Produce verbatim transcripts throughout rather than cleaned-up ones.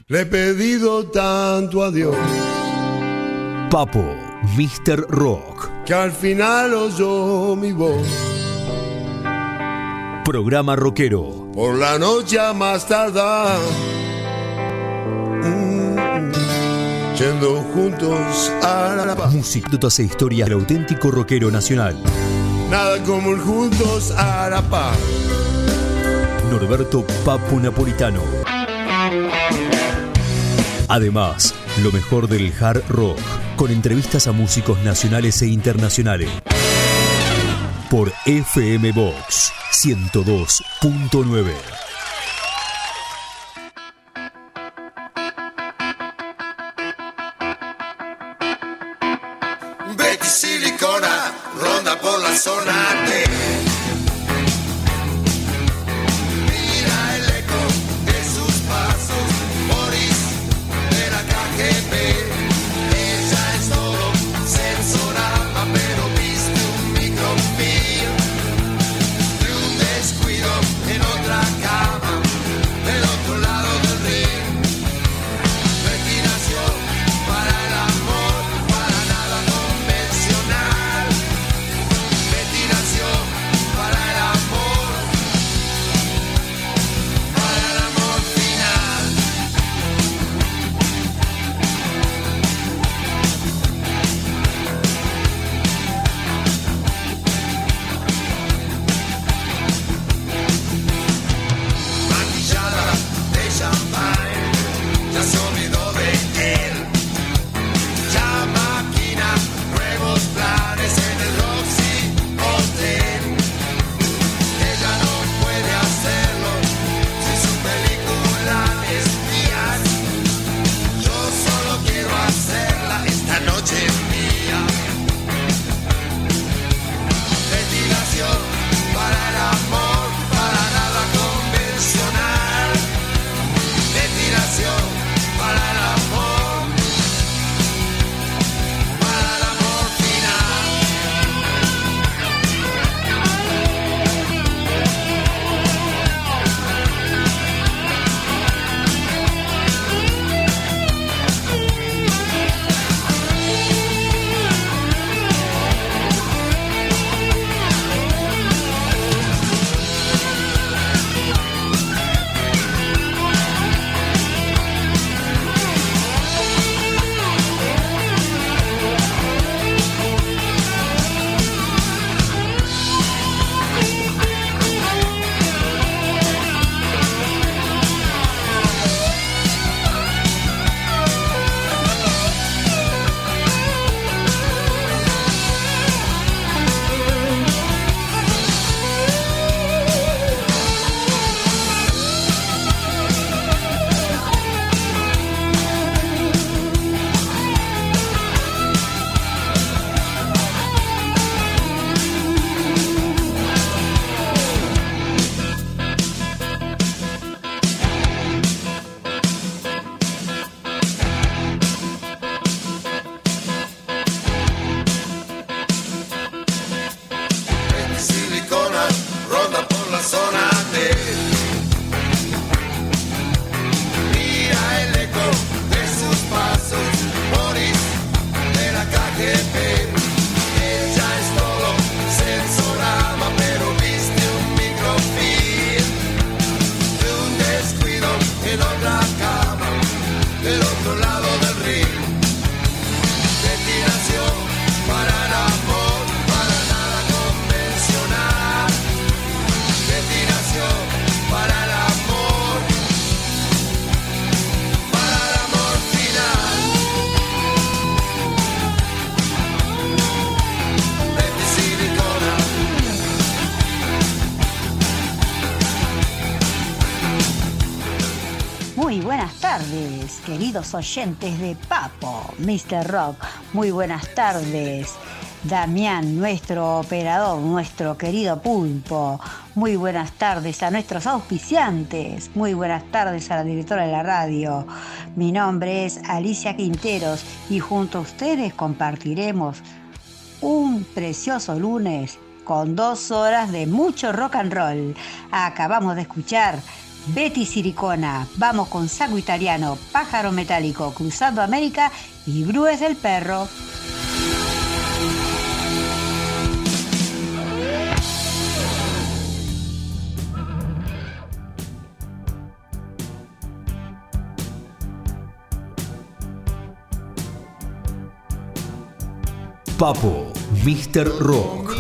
Le he pedido tanto a Dios Papo, míster Rock, que al final oyó mi voz. programa rockero. Por la noche a más tardar, mm, yendo juntos a la paz. Música, notas e historias del auténtico rockero nacional. Nada como el juntos a la paz. Norberto Papo Napolitano. Además, lo mejor del hard rock, con entrevistas a músicos nacionales e internacionales. Por F M Box ciento dos punto nueve. Betty Silicona ronda por la zona de. Mira el eco de sus pasos, Boris de la K G B. Ella es todo sensorama, pero viste un microfilm de un descuido en otra cama, del otro lado del ring. Betty nació para el amor, para nada convencional. Betty nació para el amor, para el amor final. Maquillada de champagne, ya se olvidó de él. Ya maquina nuevos planes en el Roxy Hotel. Ella no puede hacerlo sin su película espías. Yo solo quiero hacerla esta noche mía. Ventilación para el amor, para nada convencional. Ventilación para el amor, para el amor final. Betty Silicona ronda por la zona de. Mira el eco de sus pasos, Boris de la K G B. Ella es todo sensorama, pero viste un microfilm de un descuido en otra cama, del otro lado del ring. Betty nació para el amor, para nada convencional. Betty nació para el amor, para el amor final. Betty Silicona. Muy buenas tardes, queridos oyentes de Papo, míster Rock. Muy buenas tardes, Damián, nuestro operador, nuestro querido Pulpo. Muy buenas tardes a nuestros auspiciantes. Muy buenas tardes a la directora de la radio. Mi nombre es Alicia Quinteros y junto a ustedes compartiremos un precioso lunes con dos horas de mucho rock and roll. Acabamos de escuchar Betty Siricona, Vamos con Saco Italiano, Pájaro Metálico, Cruzando América y Grúes del Perro. Papo, míster Rock.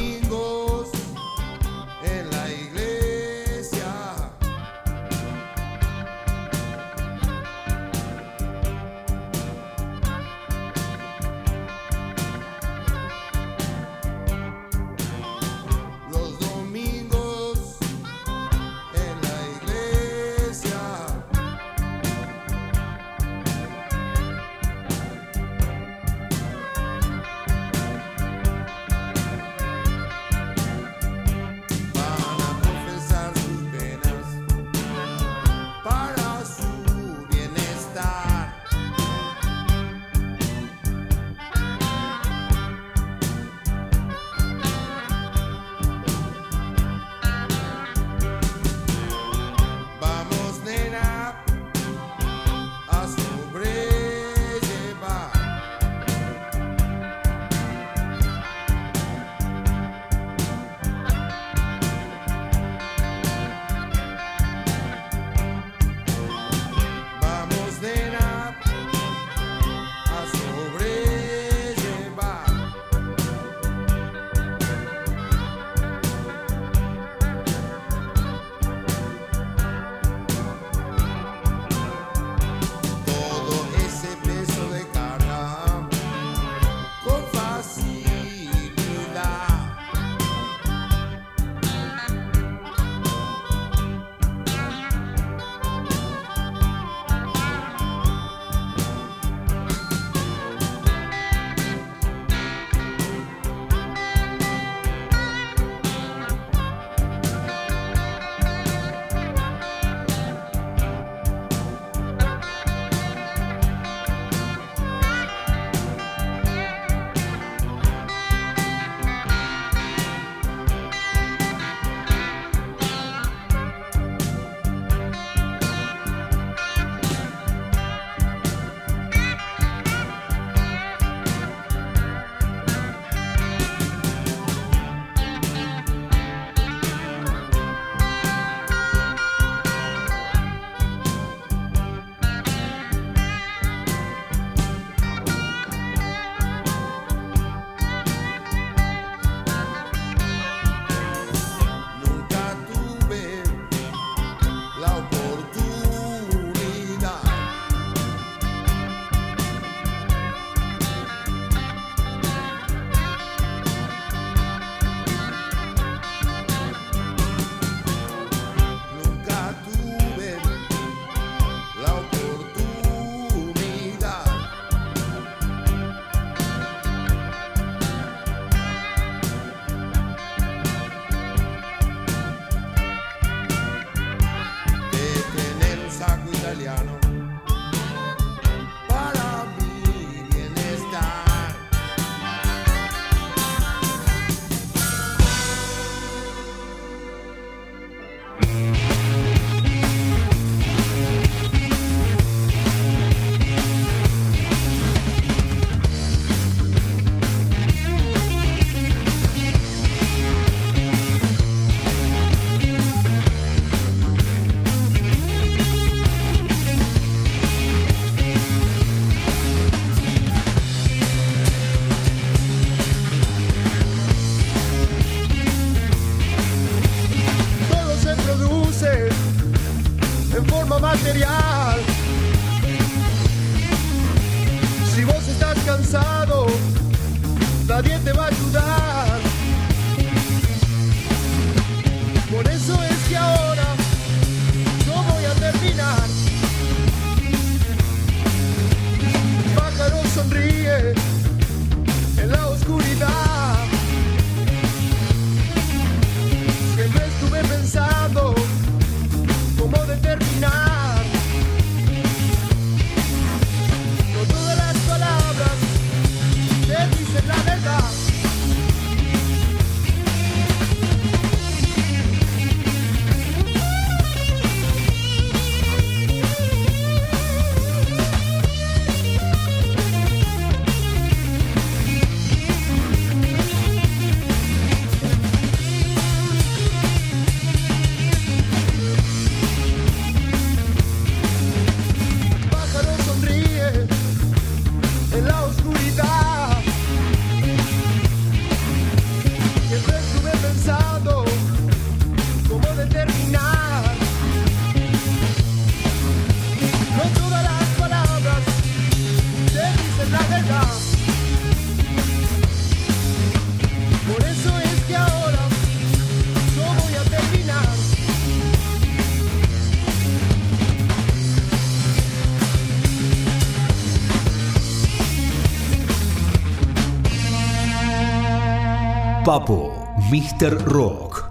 Papo, míster Rock.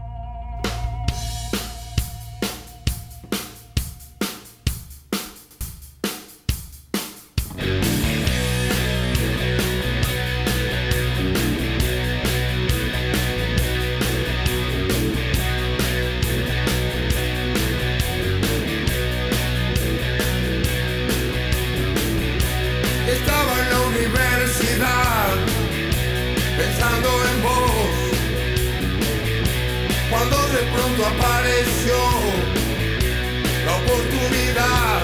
Estaba en la universidad pensando en vos, cuando de pronto apareció la oportunidad.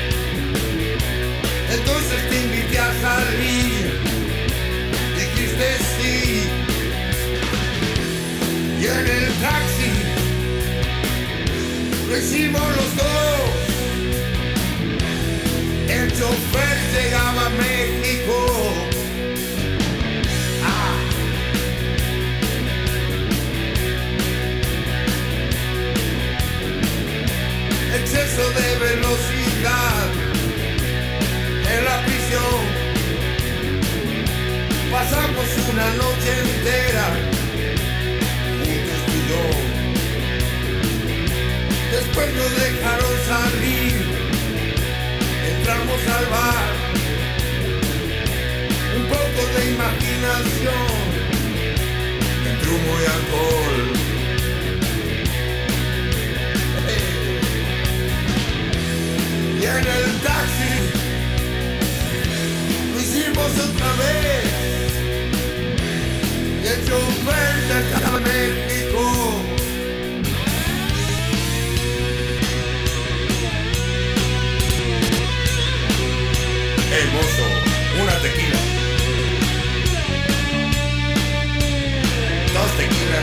Entonces te invité a salir, dijiste sí, y en el taxi lo hicimos los dos. El chofer llegaba a México. Ah. Exceso de velocidad en la prisión. Pasamos una noche entera juntos tú y yo. Después nos dejaron salir. Entramos al bar, un poco de imaginación, entre humo y alcohol. Hey. Y en el taxi lo hicimos otra vez, y el chofer ya estaba en México. Hermoso, una tequila. Dos tequilas.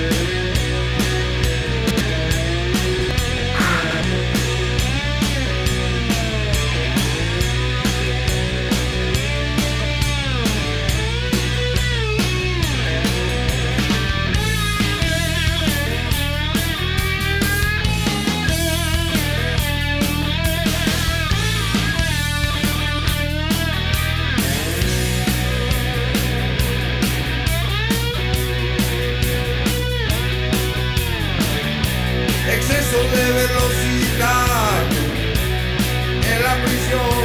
Exceso de velocidad en la prisión.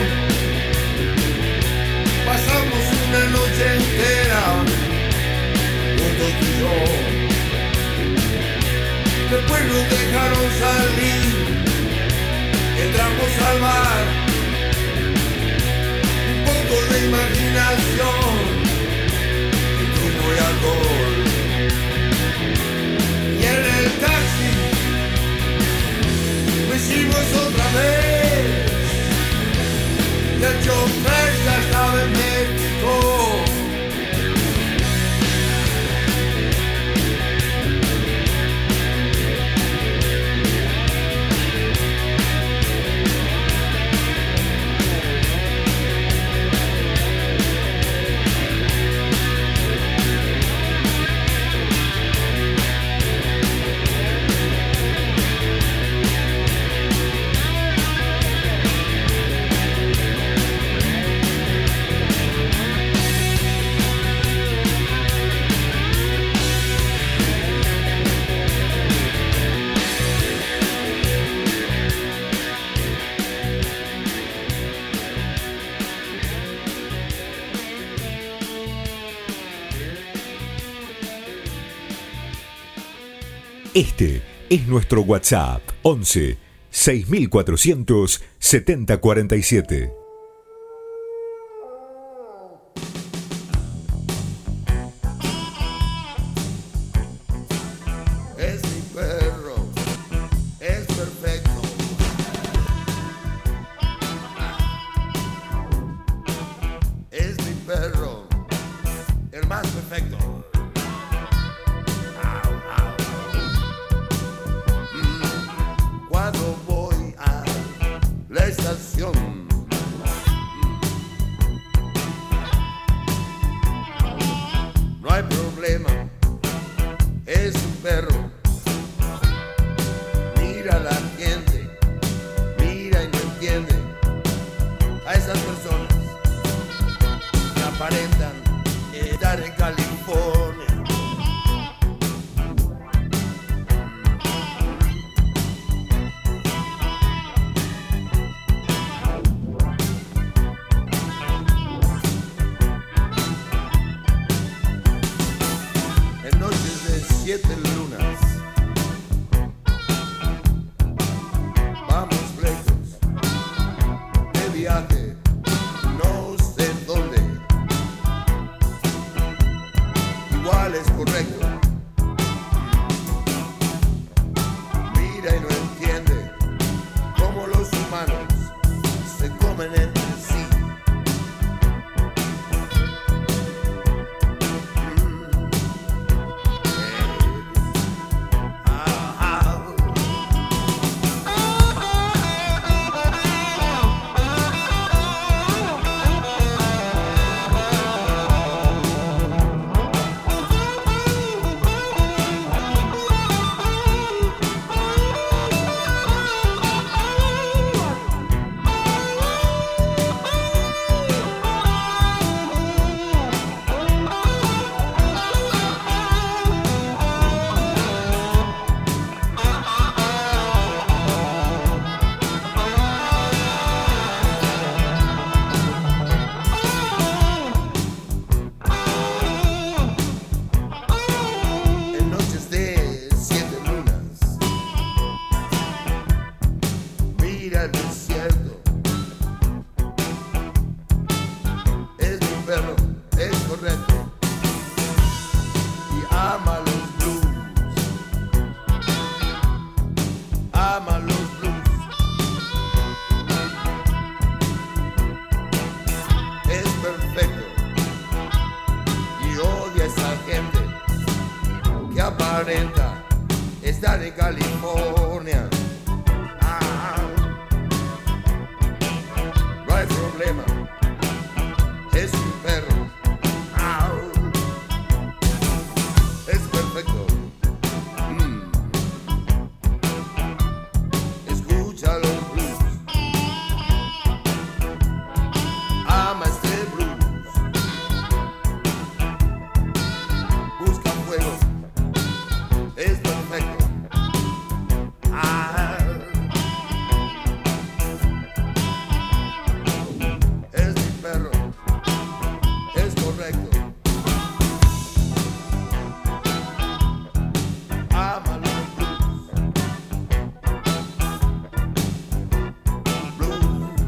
Pasamos una noche entera juntos tú y yo. Después nos dejaron salir. Entramos al bar, un poco de imaginación, entre humo y alcohol. Y en el taxi lo hicimos otra vez, y el chofer ya estaba en México. Este es nuestro WhatsApp once seis mil cuatrocientos setenta cuarenta y siete. Es mi perro, es perfecto. Es mi perro, el más perfecto. Cuando voy a la estación, no hay problema, es un perro. Mira a la gente, mira y no entiende a esas personas que aparentan estar en California. viaje, no sé dónde. Igual es correcto. Mira y no entiende cómo los humanos se comen entre sí. Está de California. Ah, no hay problema. Es un perro. Ah, es perfecto. Mm. Escucha los blues. Ama este blues. Busca fuego. Es perfecto. Ah, es mi perro. Es correcto. Ama los blues. Blues.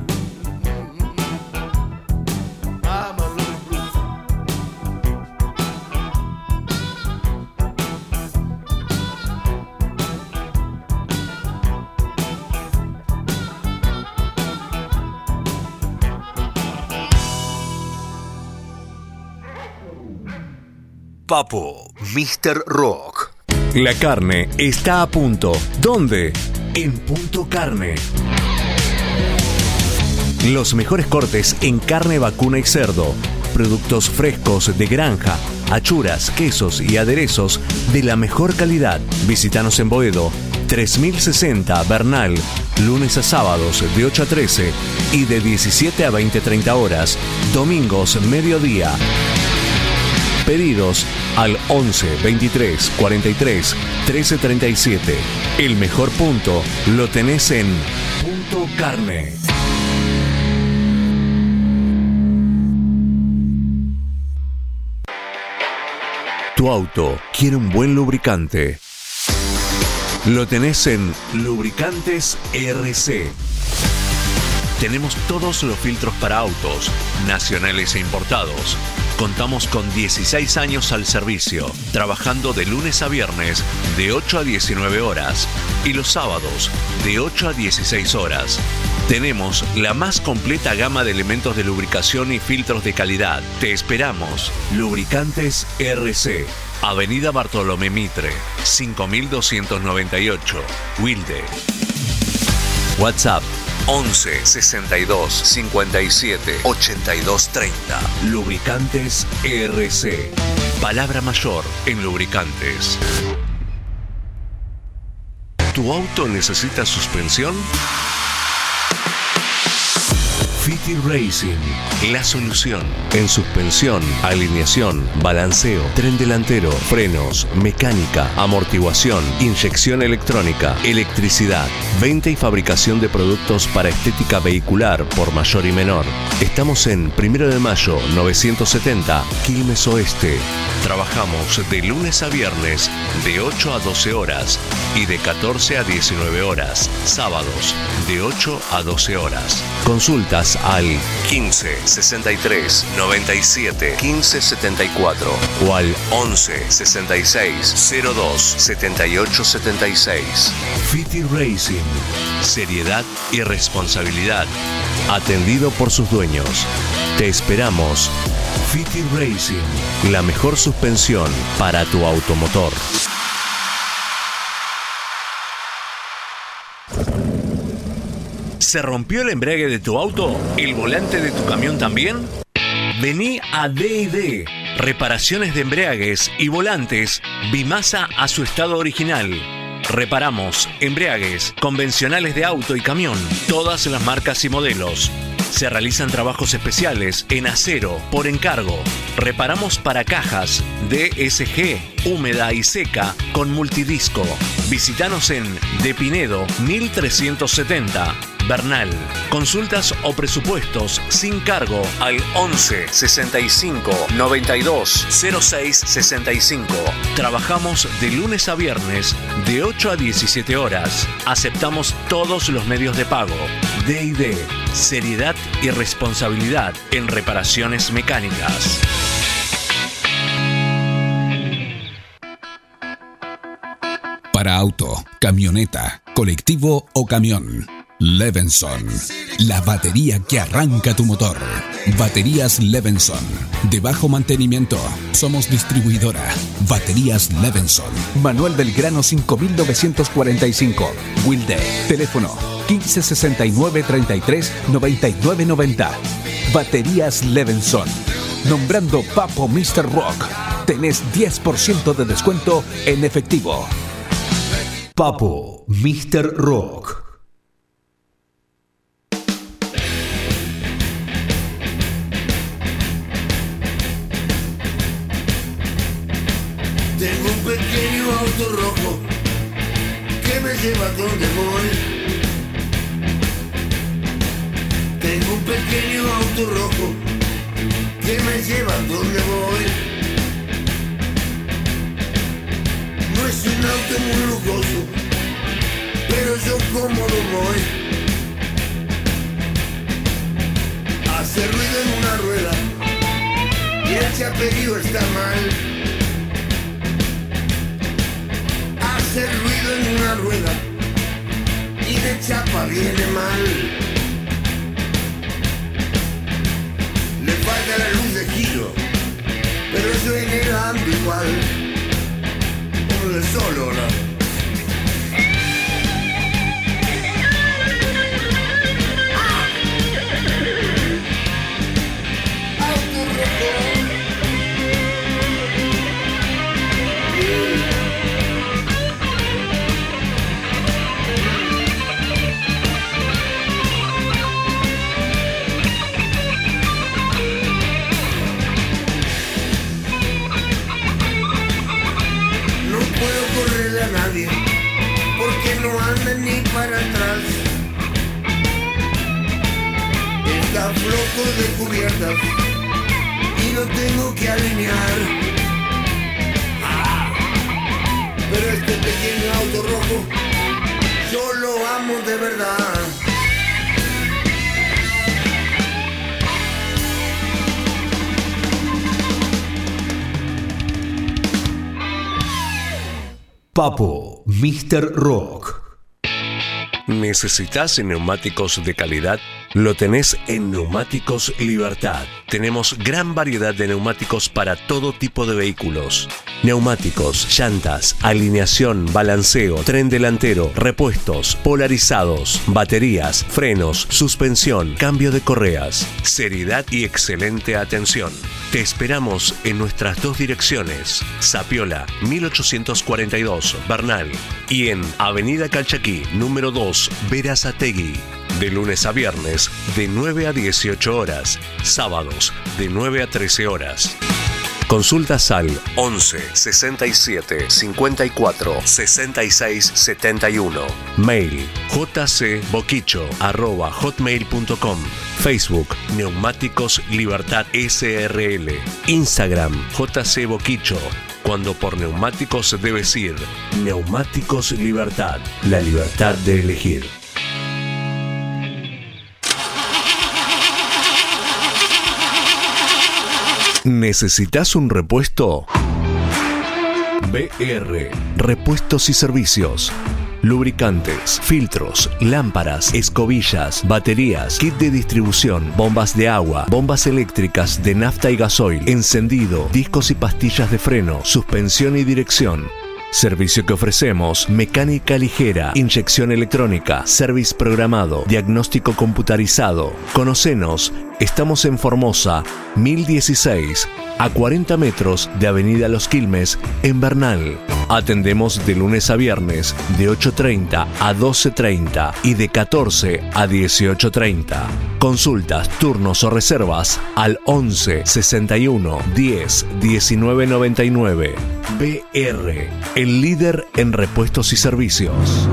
Ama los blues. Papo, míster Rock. La carne está a punto. ¿Dónde? En Punto Carne. Los mejores cortes en carne vacuna y cerdo. Productos frescos de granja, achuras, quesos y aderezos de la mejor calidad. Visítanos en Boedo, tres mil sesenta Bernal, lunes a sábados de ocho a trece y de diecisiete a veinte treinta horas, domingos mediodía. Pedidos al once veintitrés cuarenta y tres trece treinta y siete. El mejor punto lo tenés en Punto Carne. Tu auto quiere un buen lubricante. Lo tenés en Lubricantes R C. Tenemos todos los filtros para autos, nacionales e importados. Contamos con dieciséis años al servicio, trabajando de lunes a viernes de ocho a diecinueve horas y los sábados de ocho a dieciséis horas. Tenemos la más completa gama de elementos de lubricación y filtros de calidad. Te esperamos. Lubricantes R C. Avenida Bartolomé Mitre, cinco mil doscientos noventa y ocho, Wilde. WhatsApp once sesenta y dos cincuenta y siete ochenta y dos treinta. Lubricantes R C. Palabra mayor en lubricantes. ¿Tu auto necesita suspensión? Fiti Racing, la solución en suspensión, alineación, balanceo, tren delantero, frenos, mecánica, amortiguación, inyección electrónica, electricidad, venta y fabricación de productos para estética vehicular por mayor y menor. Estamos en Primero de Mayo novecientos setenta, Quilmes Oeste. Trabajamos de lunes a viernes de ocho a doce horas y de catorce a diecinueve horas, sábados de ocho a doce horas. Consultas Consultas al quince sesenta y tres noventa y siete quince setenta y cuatro o al once sesenta y seis cero dos setenta y ocho setenta y seis. Fiti Racing. Seriedad y responsabilidad. Atendido por sus dueños. Te esperamos. Fiti Racing. La mejor suspensión para tu automotor. ¿Se rompió el embrague de tu auto? ¿El volante de tu camión también? Vení a D y D. Reparaciones de embragues y volantes Bimasa a su estado original. Reparamos embragues convencionales de auto y camión, todas las marcas y modelos. Se realizan trabajos especiales en acero por encargo. Reparamos para cajas D S G, húmeda y seca con multidisco. Visítanos en De Pinedo mil trescientos setenta, Bernal. Consultas o presupuestos sin cargo al once sesenta y cinco noventa y dos cero seis sesenta y cinco. Trabajamos de lunes a viernes de ocho a diecisiete horas. Aceptamos todos los medios de pago. D y D. Seriedad y responsabilidad en reparaciones mecánicas. Para auto, camioneta, colectivo o camión. Levenson, la batería que arranca tu motor. Baterías Levenson, de bajo mantenimiento. Somos distribuidora. Baterías Levenson. Manuel Belgrano cinco mil novecientos cuarenta y cinco. Wilde. Teléfono quince sesenta y nueve treinta y tres noventa y nueve noventa. Baterías Levenson. Nombrando Papo mister Rock, tenés diez por ciento de descuento en efectivo. Papo mister Rock. Tengo un pequeño auto rojo que me lleva donde voy. Tengo un pequeño auto rojo que me lleva donde voy. No es un auto muy lujoso, pero yo cómodo voy. Hace ruido en una rueda y el chaperío está mal. Hace ruido en una rueda y de chapa viene mal. Le falta la luz de giro, pero yo en él ando igual. Como de solo, ¿no? Nadie, porque no anda ni para atrás. Está flojo de cubiertas y lo tengo que alinear. Ah, pero este pequeño auto rojo yo lo amo de verdad. Papo mister Rock. ¿Necesitas neumáticos de calidad? Lo tenés en Neumáticos Libertad. Tenemos gran variedad de neumáticos para todo tipo de vehículos. Neumáticos, llantas, alineación, balanceo, tren delantero, repuestos, polarizados, baterías, frenos, suspensión, cambio de correas. Seriedad y excelente atención. Te esperamos en nuestras dos direcciones, Sapiola mil ochocientos cuarenta y dos, Bernal, y en Avenida Calchaquí, número dos, Berazategui. De lunes a viernes, de nueve a dieciocho horas, sábados, de nueve a trece horas. Consultas al once sesenta y siete cincuenta y cuatro sesenta y seis setenta y uno. Mail jcboquicho arroba hotmail punto com. Facebook Neumáticos Libertad S R L. Instagram jcboquicho. Cuando por neumáticos debes ir, Neumáticos Libertad. La libertad de elegir. ¿Necesitas un repuesto? B R Repuestos y Servicios. Lubricantes, filtros, lámparas, escobillas, baterías, kit de distribución, bombas de agua, bombas eléctricas de nafta y gasoil, encendido, discos y pastillas de freno, suspensión y dirección. Servicio que ofrecemos: mecánica ligera, inyección electrónica, service programado, diagnóstico computarizado. Conocenos, estamos en Formosa, mil dieciséis, a cuarenta metros de Avenida Los Quilmes, en Bernal. Atendemos de lunes a viernes, de ocho treinta a doce treinta y de catorce a dieciocho treinta. Consultas, turnos o reservas al once sesenta y uno diez diecinueve noventa y nueve. B R, el líder en repuestos y servicios.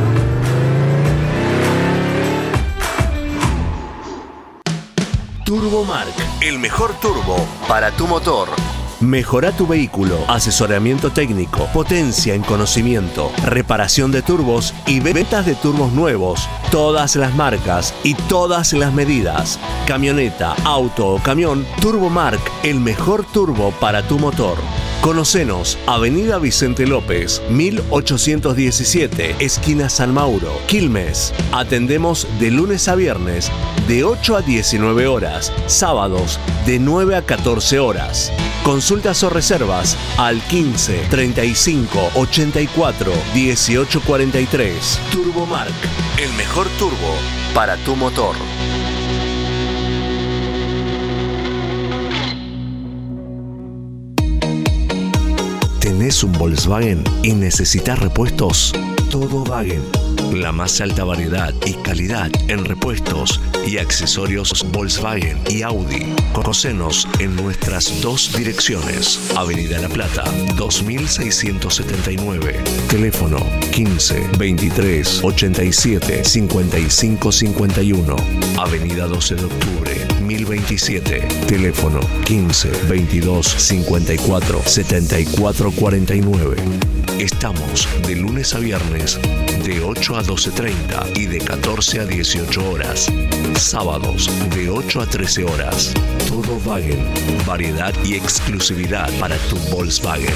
Turbomark, el mejor turbo para tu motor. Mejora tu vehículo, asesoramiento técnico, potencia en conocimiento, reparación de turbos y ventas de turbos nuevos, todas las marcas y todas las medidas. Camioneta, auto o camión, Turbomark, el mejor turbo para tu motor. Conocenos, Avenida Vicente López, mil ochocientos diecisiete, esquina San Mauro, Quilmes. Atendemos de lunes a viernes, de ocho a diecinueve horas, sábados de nueve a catorce horas. Consultas o reservas al quince treinta y cinco ochenta y cuatro dieciocho cuarenta y tres. Turbomark, el mejor turbo para tu motor. ¿Tenés un Volkswagen y necesitas repuestos? Todo Wagen. La más alta variedad y calidad en repuestos y accesorios Volkswagen y Audi. Conocenos en nuestras dos direcciones. Avenida La Plata, dos mil seiscientos setenta y nueve. Teléfono quince veintitrés ochenta y siete cincuenta y cinco cincuenta y uno. Avenida doce de octubre, mil veintisiete. Teléfono quince veintidós cincuenta y cuatro setenta y cuatro cuarenta y nueve. Estamos de lunes a viernes de ocho a doce treinta y de catorce a dieciocho horas. Sábados de ocho a trece horas. Todo Wagen. Variedad y exclusividad para tu Volkswagen.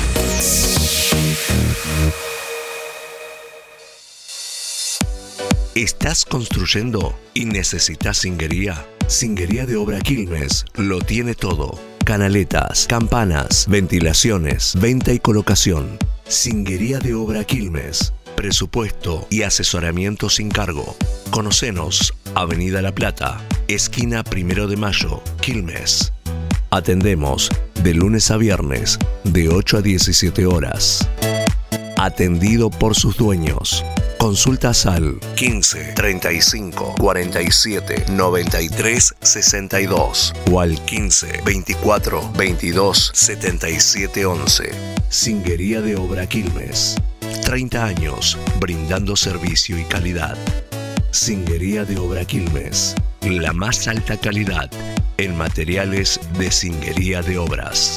¿Estás construyendo y necesitas singuería? Singuería de Obra Quilmes lo tiene todo. Canaletas, campanas, ventilaciones, venta y colocación. Singuería de Obra Quilmes. Presupuesto y asesoramiento sin cargo. Conocenos, Avenida La Plata, esquina Primero de Mayo, Quilmes. Atendemos de lunes a viernes, de ocho a diecisiete horas. Atendido por sus dueños. Consultas al quince treinta y cinco cuarenta y siete noventa y tres sesenta y dos o al quince veinticuatro veintidós setenta y siete once. Singuería de Obra Quilmes. treinta años brindando servicio y calidad. Singuería de Obra Quilmes. La más alta calidad en materiales de singuería de obras.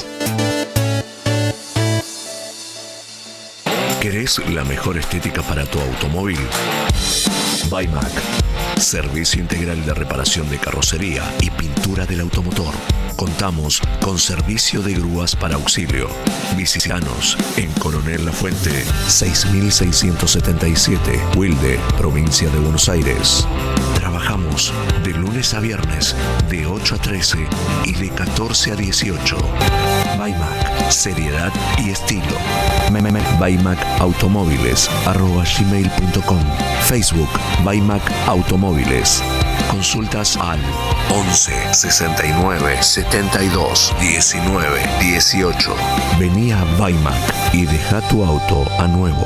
¿Querés la mejor estética para tu automóvil? Baimac. Servicio integral de reparación de carrocería y pintura del automotor. Contamos con servicio de grúas para auxilio. Visítanos en Coronel Lafuente, seis mil seiscientos setenta y siete, Wilde, provincia de Buenos Aires. Trabajamos de lunes a viernes, de ocho a trece y de catorce a dieciocho. Baimac, seriedad y estilo. Baimac Automóviles, arroba gmail punto com. Facebook, Baimac Automóviles. Consultas al once sesenta y nueve setenta y dos diecinueve dieciocho. Vení a Baimac y deja tu auto a nuevo.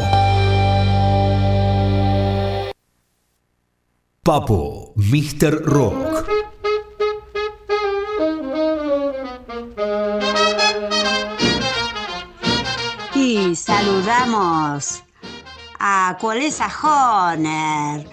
Papo, míster Rock. Y saludamos a Colesa Honer.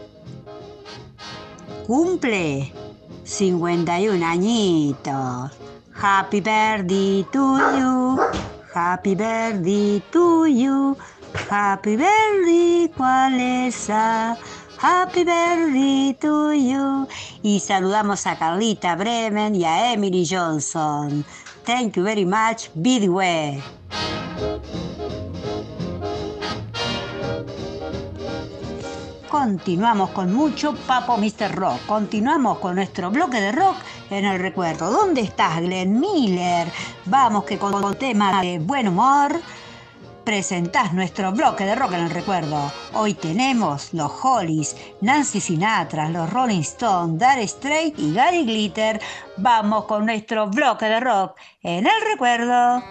Cumple cincuenta y un añitos. Happy birthday to you. Happy birthday to you. Happy birthday, Colesa. Happy birthday to you. Y saludamos a Carlita Bremen y a Emily Johnson. Thank you very much, Bidway. Continuamos con mucho Papo mister Rock. Continuamos con nuestro bloque de rock en el recuerdo. ¿Dónde estás, Glenn Miller? Vamos que con el tema de buen humor presentás nuestro bloque de rock en el recuerdo. Hoy tenemos los Hollies, Nancy Sinatra, los Rolling Stones, Dire Straits y Gary Glitter. Vamos con nuestro bloque de rock en el recuerdo.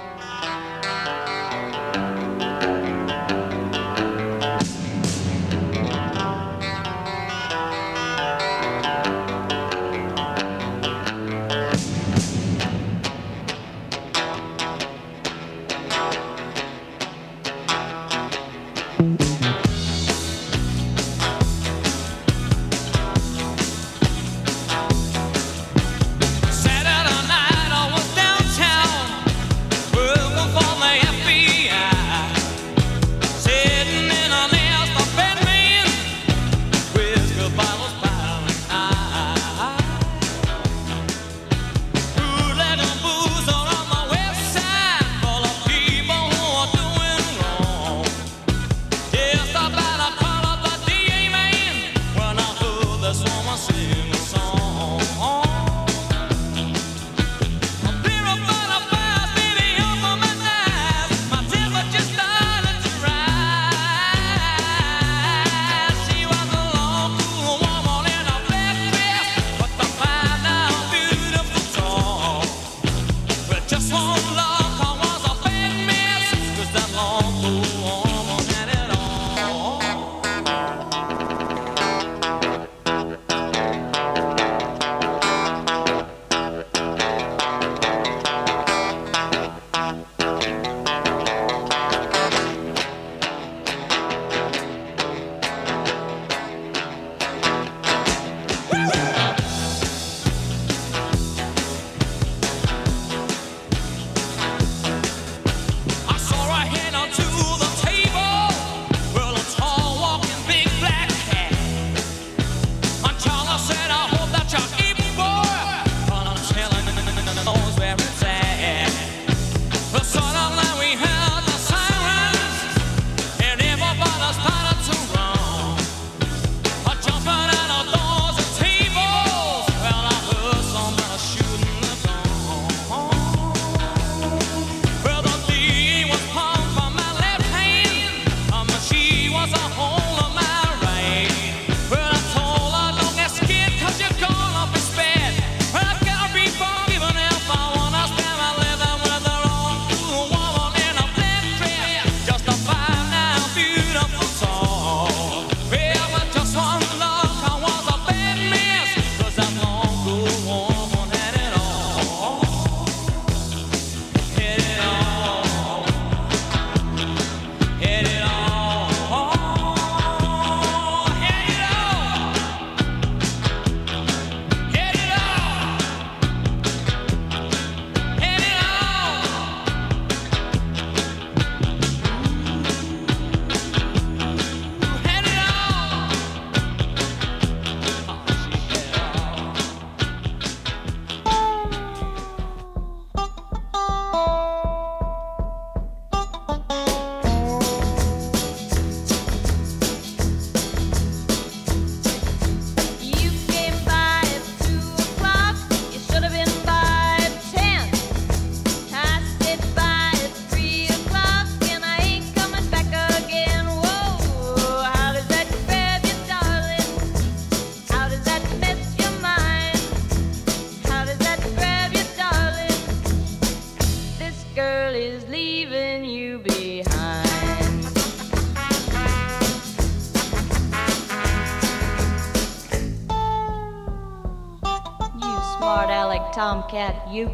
Tomcat, you.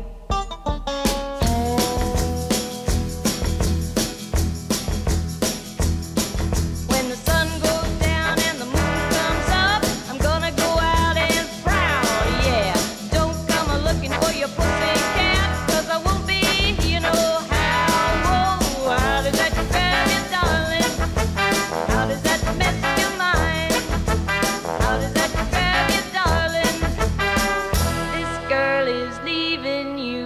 When the sun goes down and the moon comes up, I'm gonna go out and prowl, yeah. Don't come a-looking for your pussycat, 'cause I will be, you know how. Whoa, how does that grab you, darling? How does that mess your mind? How does that grab you, darling? This girl is leaving you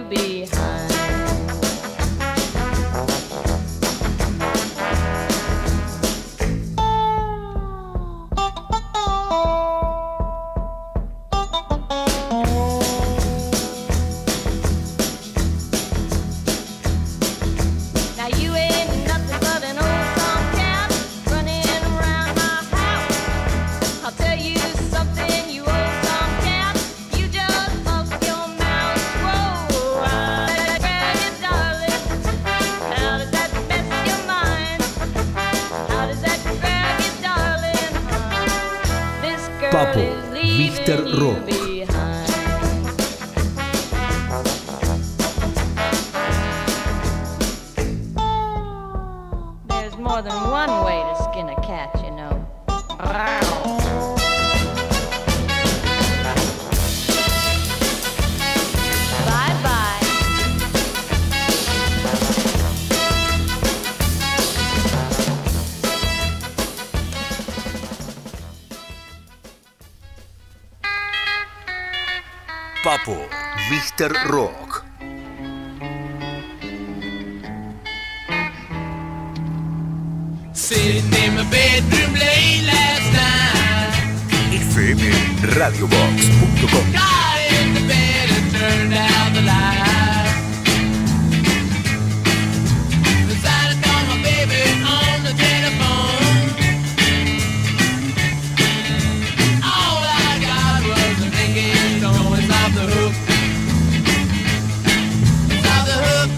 Papo, míster Rock. There's more than one way to skin a cat, you know. Bye bye. Papo, míster Rock. Sitting in my bedroom late last night. F M Radio Box punto com. Got in the bed and turned out the light. Decided to call my baby on the telephone. All I got was a ringing tone. It's off the hook. It's off the hook.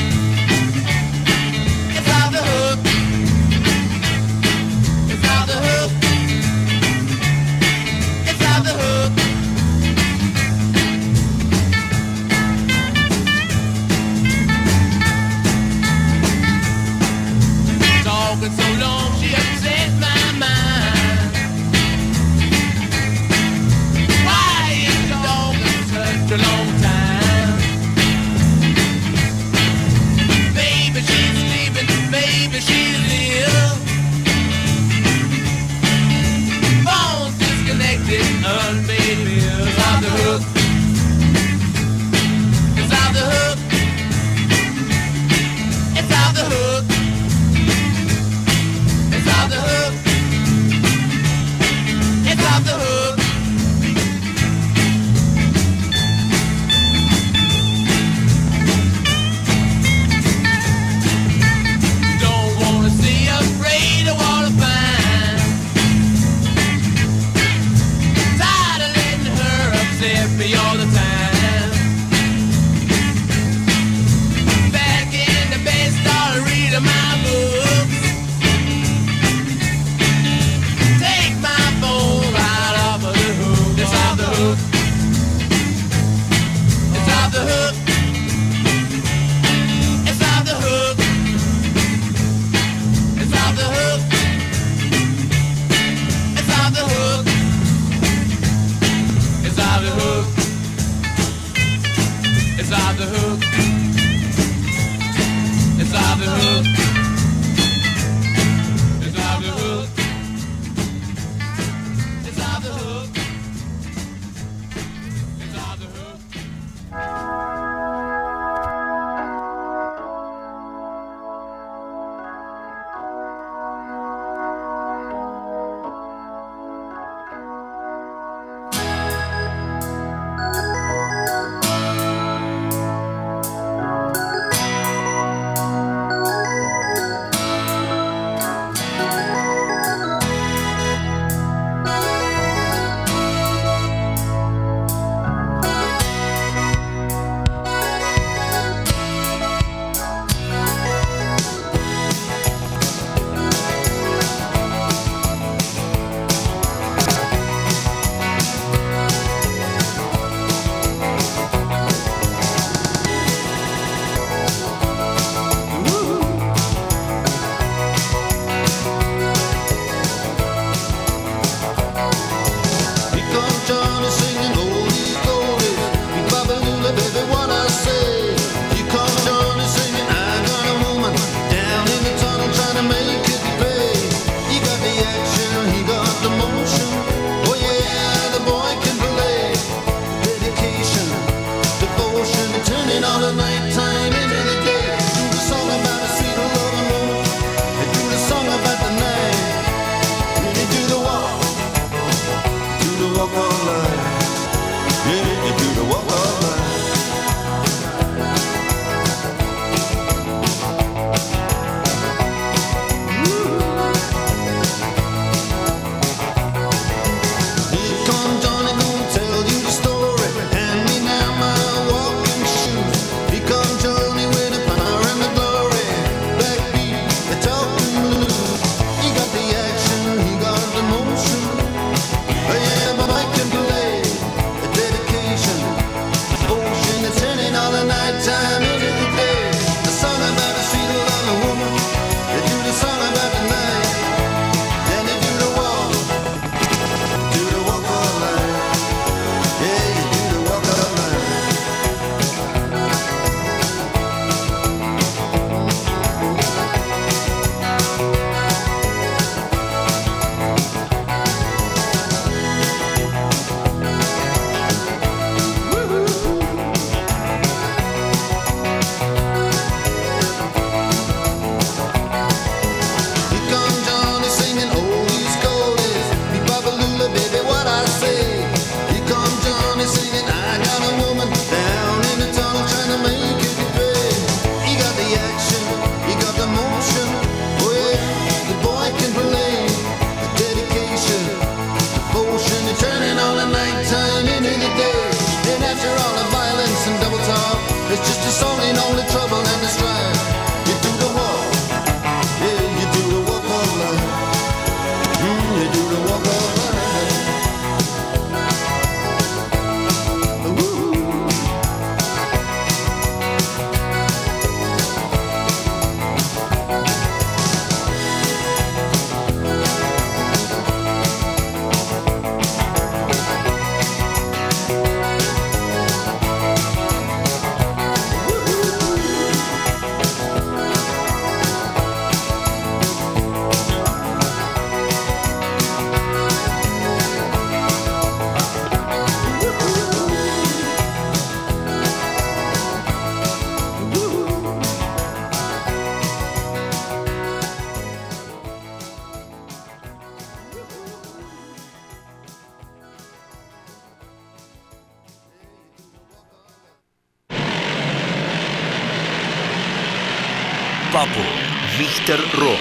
It's off the hook. It's off the hook. It's off the hook. Talking so long, she upset my mind. Why is the dog in such a long time? Baby, she's sleeping, baby, she's ill. Phone's disconnected, unpaid bills. Off the hook. It's off the hook. It's off the hook. It's off the hook. It's off the hook. Don't wanna see, afraid of what I find. Tired of letting her upset me all the time. Back in the bed, started reading my books. Take my phone right off of the hook. It's off the hook. It's off the hook. It's off the hook. It's off the hook. It's off the hook. It's off the hook. It's just a song ain't only trouble and the strife. You do the walk, yeah, you do the walk of life. Mm, you do the walk of life. Ooh. Papo, míster Rock.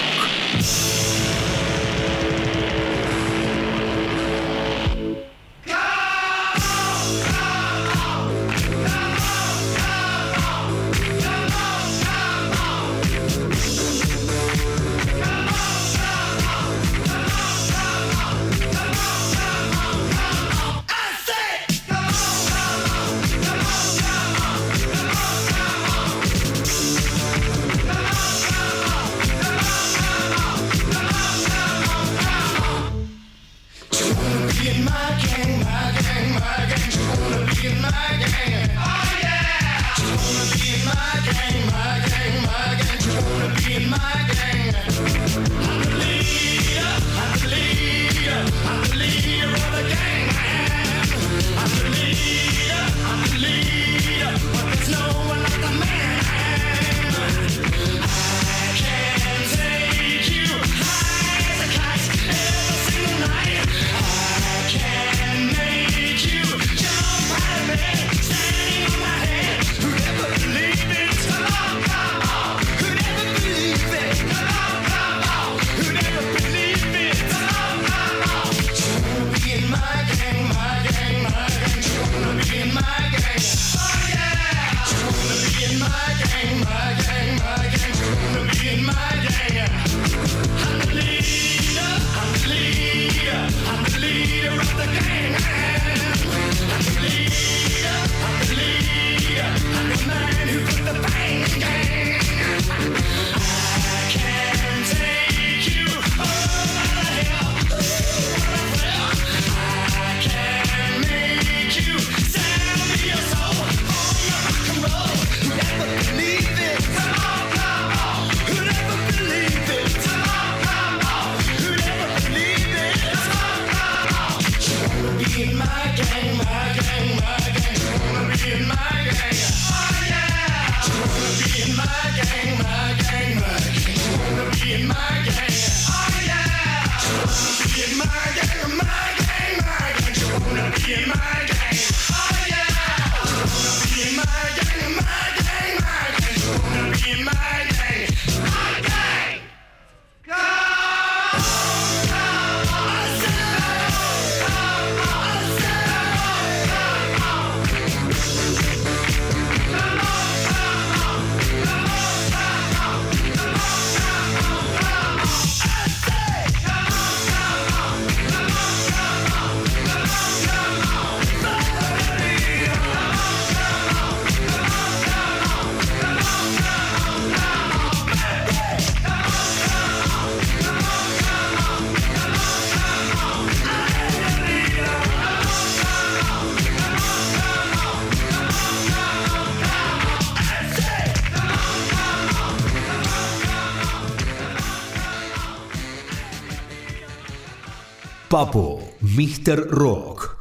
Papo, míster Rock.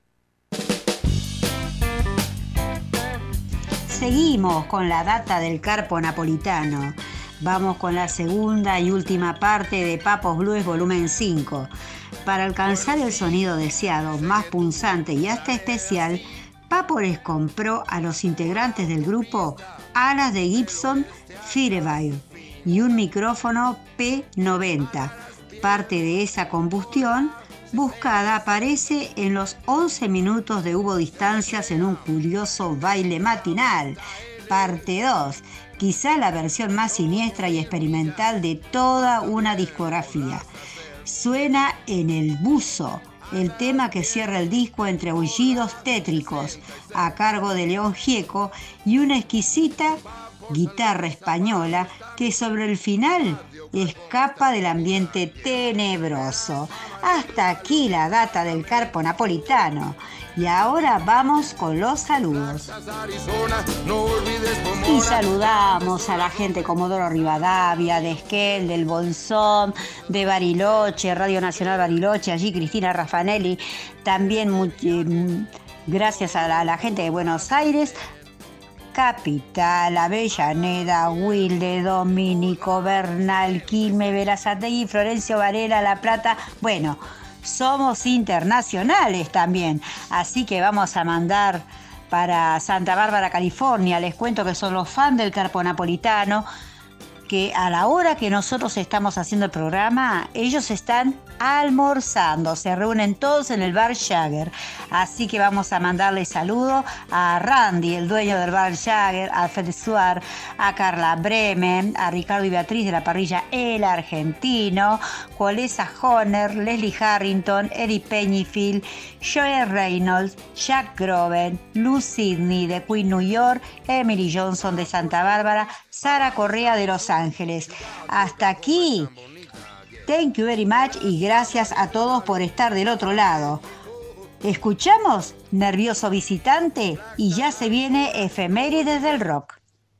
Seguimos con la data del carpo napolitano. Vamos con la segunda y última parte de Papos Blues volumen cinco. Para alcanzar el sonido deseado, más punzante y hasta especial, Papo les compró a los integrantes del grupo alas de Gibson Fairview y un micrófono P noventa. Parte de esa combustión buscada aparece en los once minutos de Hubo Distancias en un curioso baile matinal, parte dos, quizá la versión más siniestra y experimental de toda una discografía. Suena En el buzo, el tema que cierra el disco entre aullidos tétricos, a cargo de León Gieco, y una exquisita guitarra española que sobre el final escapa del ambiente tenebroso. Hasta aquí la data del Carpo Napolitano. Y ahora vamos con los saludos. Y saludamos a la gente de Comodoro Rivadavia, de Esquel, del Bolsón, de Bariloche, Radio Nacional Bariloche, allí Cristina Raffanelli. También eh, gracias a la, a la gente de Buenos Aires, Capital, Avellaneda, Wilde, Domínico, Bernal, Quilmes, Berazategui, Florencio Varela, La Plata. Bueno, somos internacionales también, así que vamos a mandar para Santa Bárbara, California. Les cuento que son los fans del Carpo Napolitano, que a la hora que nosotros estamos haciendo el programa, ellos están almorzando, se reúnen todos en el bar Jagger, así que vamos a mandarle saludo a Randy, el dueño del bar Jagger, a Fede Suar, a Carla Bremen, a Ricardo y Beatriz de la parrilla El Argentino, Colesa Horner, Leslie Harrington, Eddie Peñifield, Joey Reynolds, Jack Groven, Lou Sidney de Queen New York, Emily Johnson de Santa Bárbara, Sara Correa de Los Ángeles. Hasta aquí. Thank you very much y gracias a todos por estar del otro lado. Escuchamos Nervioso Visitante y ya se viene Efemérides del Rock.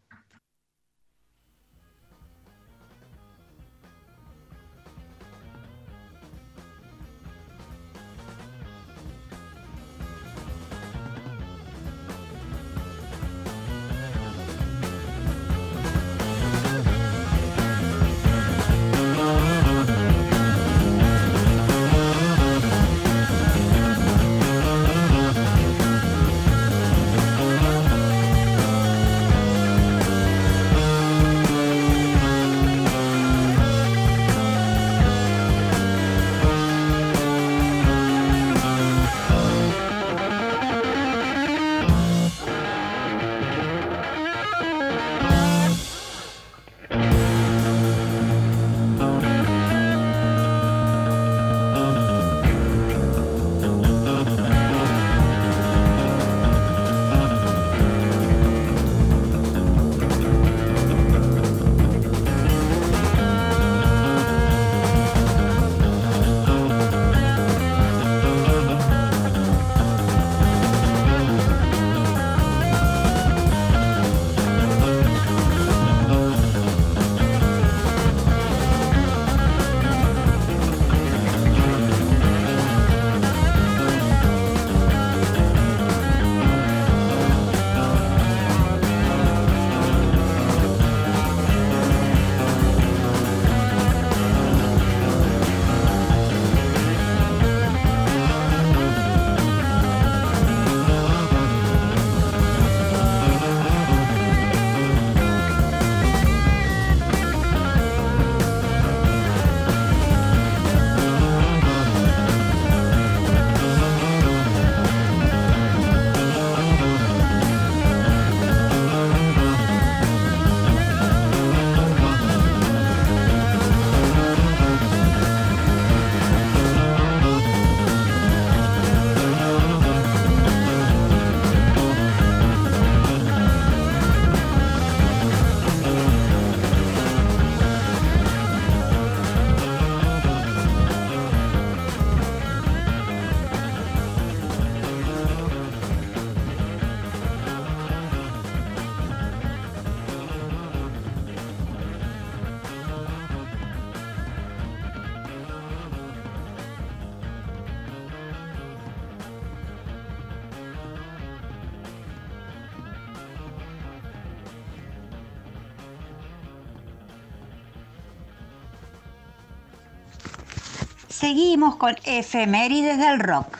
Seguimos con Efemérides del Rock.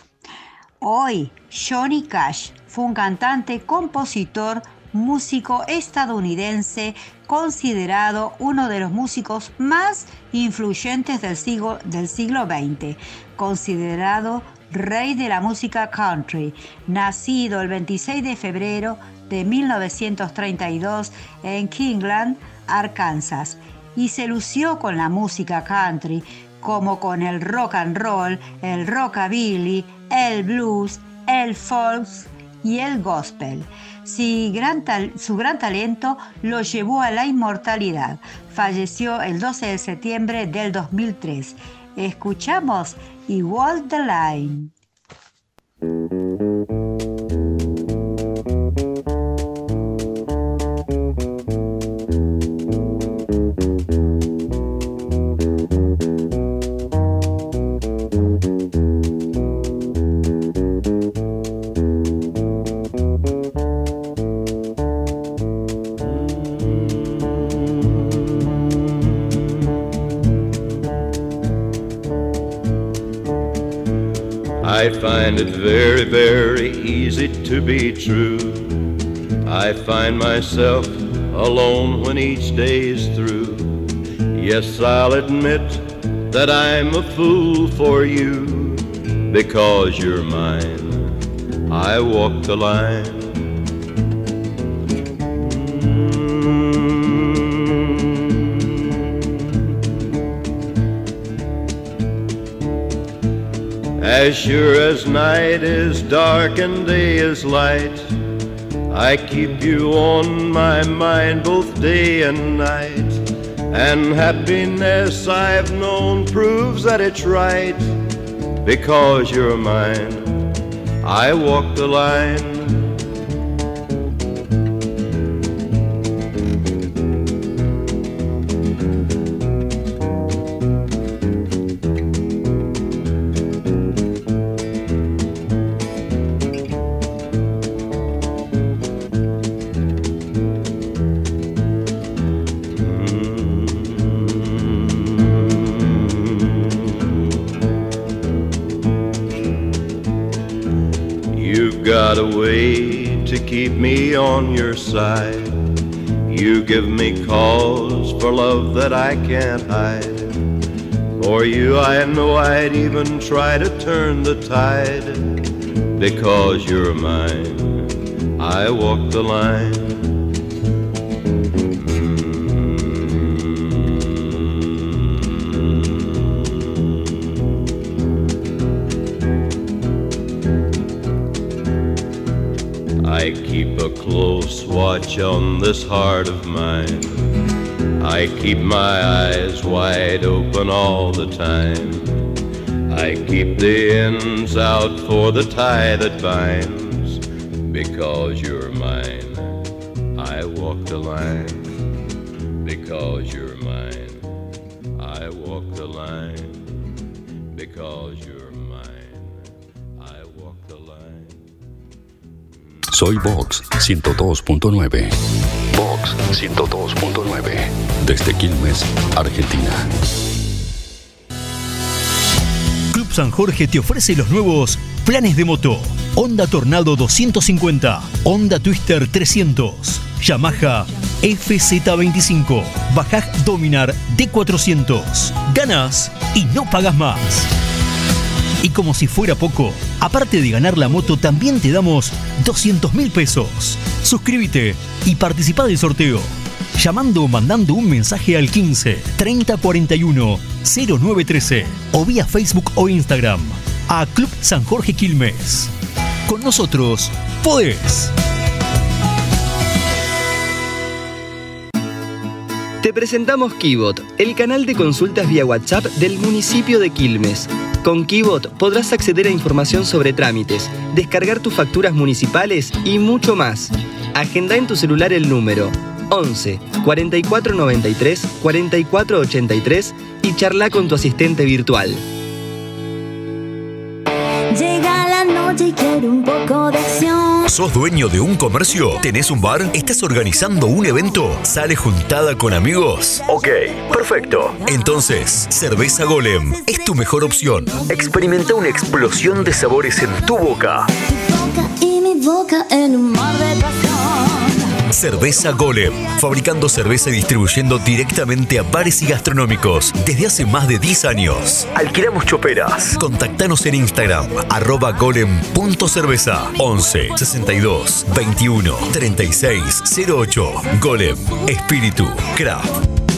Hoy, Johnny Cash fue un cantante, compositor, músico estadounidense considerado uno de los músicos más influyentes del siglo, del siglo veinte, considerado rey de la música country, nacido el veintiséis de febrero de mil novecientos treinta y dos en Kingland, Arkansas, y se lució con la música country como con el rock and roll, el rockabilly, el blues, el folk y el gospel. Si gran tal- su gran talento lo llevó a la inmortalidad. Falleció el doce de septiembre del dos mil tres. Escuchamos y Walk the Line. I find it very, very easy to be true. I find myself alone when each day is through. Yes, I'll admit that I'm a fool for you. Because you're mine, I walk the line. As sure as night is dark and day is light, I keep you on my mind both day and night. And happiness I've known proves that it's right. Because you're mine, I walk the line. Got a way to keep me on your side. You give me cause for love that I can't hide. For you I know I'd even try to turn the tide. Because you're mine, I walk the line. I keep a close watch on this heart of mine. I keep my eyes wide open all the time. I keep the ends out for the tie that binds. Because you're mine, I walk the line. Because you're mine, I walk the line. Because you're mine, I walk the line. Soy Vox ciento dos punto nueve. Vox ciento dos punto nueve. Desde Quilmes, Argentina. Club San Jorge te ofrece los nuevos planes de moto. Honda Tornado doscientos cincuenta, Honda Twister trescientos, Yamaha F Z veinticinco, Bajaj Dominar D cuatrocientos. Ganas y no pagas más. Y como si fuera poco, aparte de ganar la moto, también te damos doscientos mil pesos. Suscríbete y participa del sorteo, llamando o mandando un mensaje al quince, treinta, cuarenta y uno, cero nueve trece o vía Facebook o Instagram a Club San Jorge Quilmes. Con nosotros podés. Te presentamos Kibot, el canal de consultas vía WhatsApp del municipio de Quilmes. Con Kibot podrás acceder a información sobre trámites, descargar tus facturas municipales y mucho más. Agenda en tu celular el número once, cuarenta y cuatro noventa y tres, cuarenta y cuatro ochenta y tres y charla con tu asistente virtual. Llega la noche y quiero un poco de acción. ¿Sos dueño de un comercio? ¿Tenés un bar? ¿Estás organizando un evento? ¿Sale juntada con amigos? Ok, perfecto. Entonces, Cerveza Golem es tu mejor opción. Experimenta una explosión de sabores en tu boca. Tu boca y mi boca en un mar de pasión. Cerveza Golem, fabricando cerveza y distribuyendo directamente a bares y gastronómicos desde hace más de diez años. Alquilamos choperas. Contactanos en Instagram, arroba golem.cerveza, once sesenta y dos veintiuno treinta y seis cero ocho. Golem, espíritu, craft.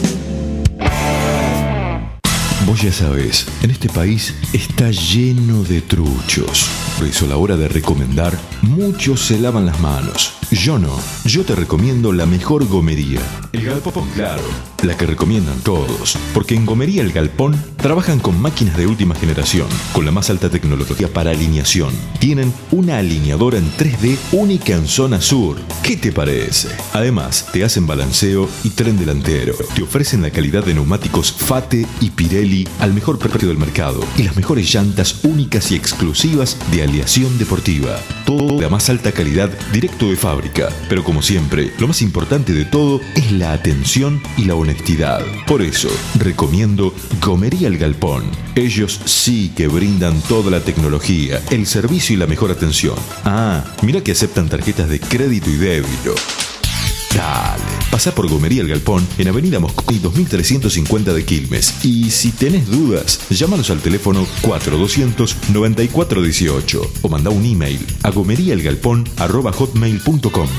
Vos ya sabés, en este país está lleno de truchos. Por eso a la hora de recomendar, muchos se lavan las manos. Yo no. Yo te recomiendo la mejor gomería. El Galpón, claro. La que recomiendan todos. Porque en Gomería El Galpón trabajan con máquinas de última generación, con la más alta tecnología para alineación. Tienen una alineadora en tres D única en zona sur. ¿Qué te parece? Además, te hacen balanceo y tren delantero. Te ofrecen la calidad de neumáticos Fate y Pirelli al mejor precio del mercado y las mejores llantas únicas y exclusivas de aleación deportiva. Todo de la más alta calidad directo de fábrica. Pero como siempre, lo más importante de todo es la atención y la honestidad. Por eso, recomiendo Gomería El Galpón. Ellos sí que brindan toda la tecnología, el servicio y la mejor atención. Ah, mira que aceptan tarjetas de crédito y débito. Dale, pasá por Gomería El Galpón en Avenida Mosconi dos mil trescientos cincuenta de Quilmes. Y si tenés dudas, llámanos al teléfono cuatro doscientos noventa y cuatro dieciocho o mandá un email a gomeriaelgalpón arroba hotmail punto com.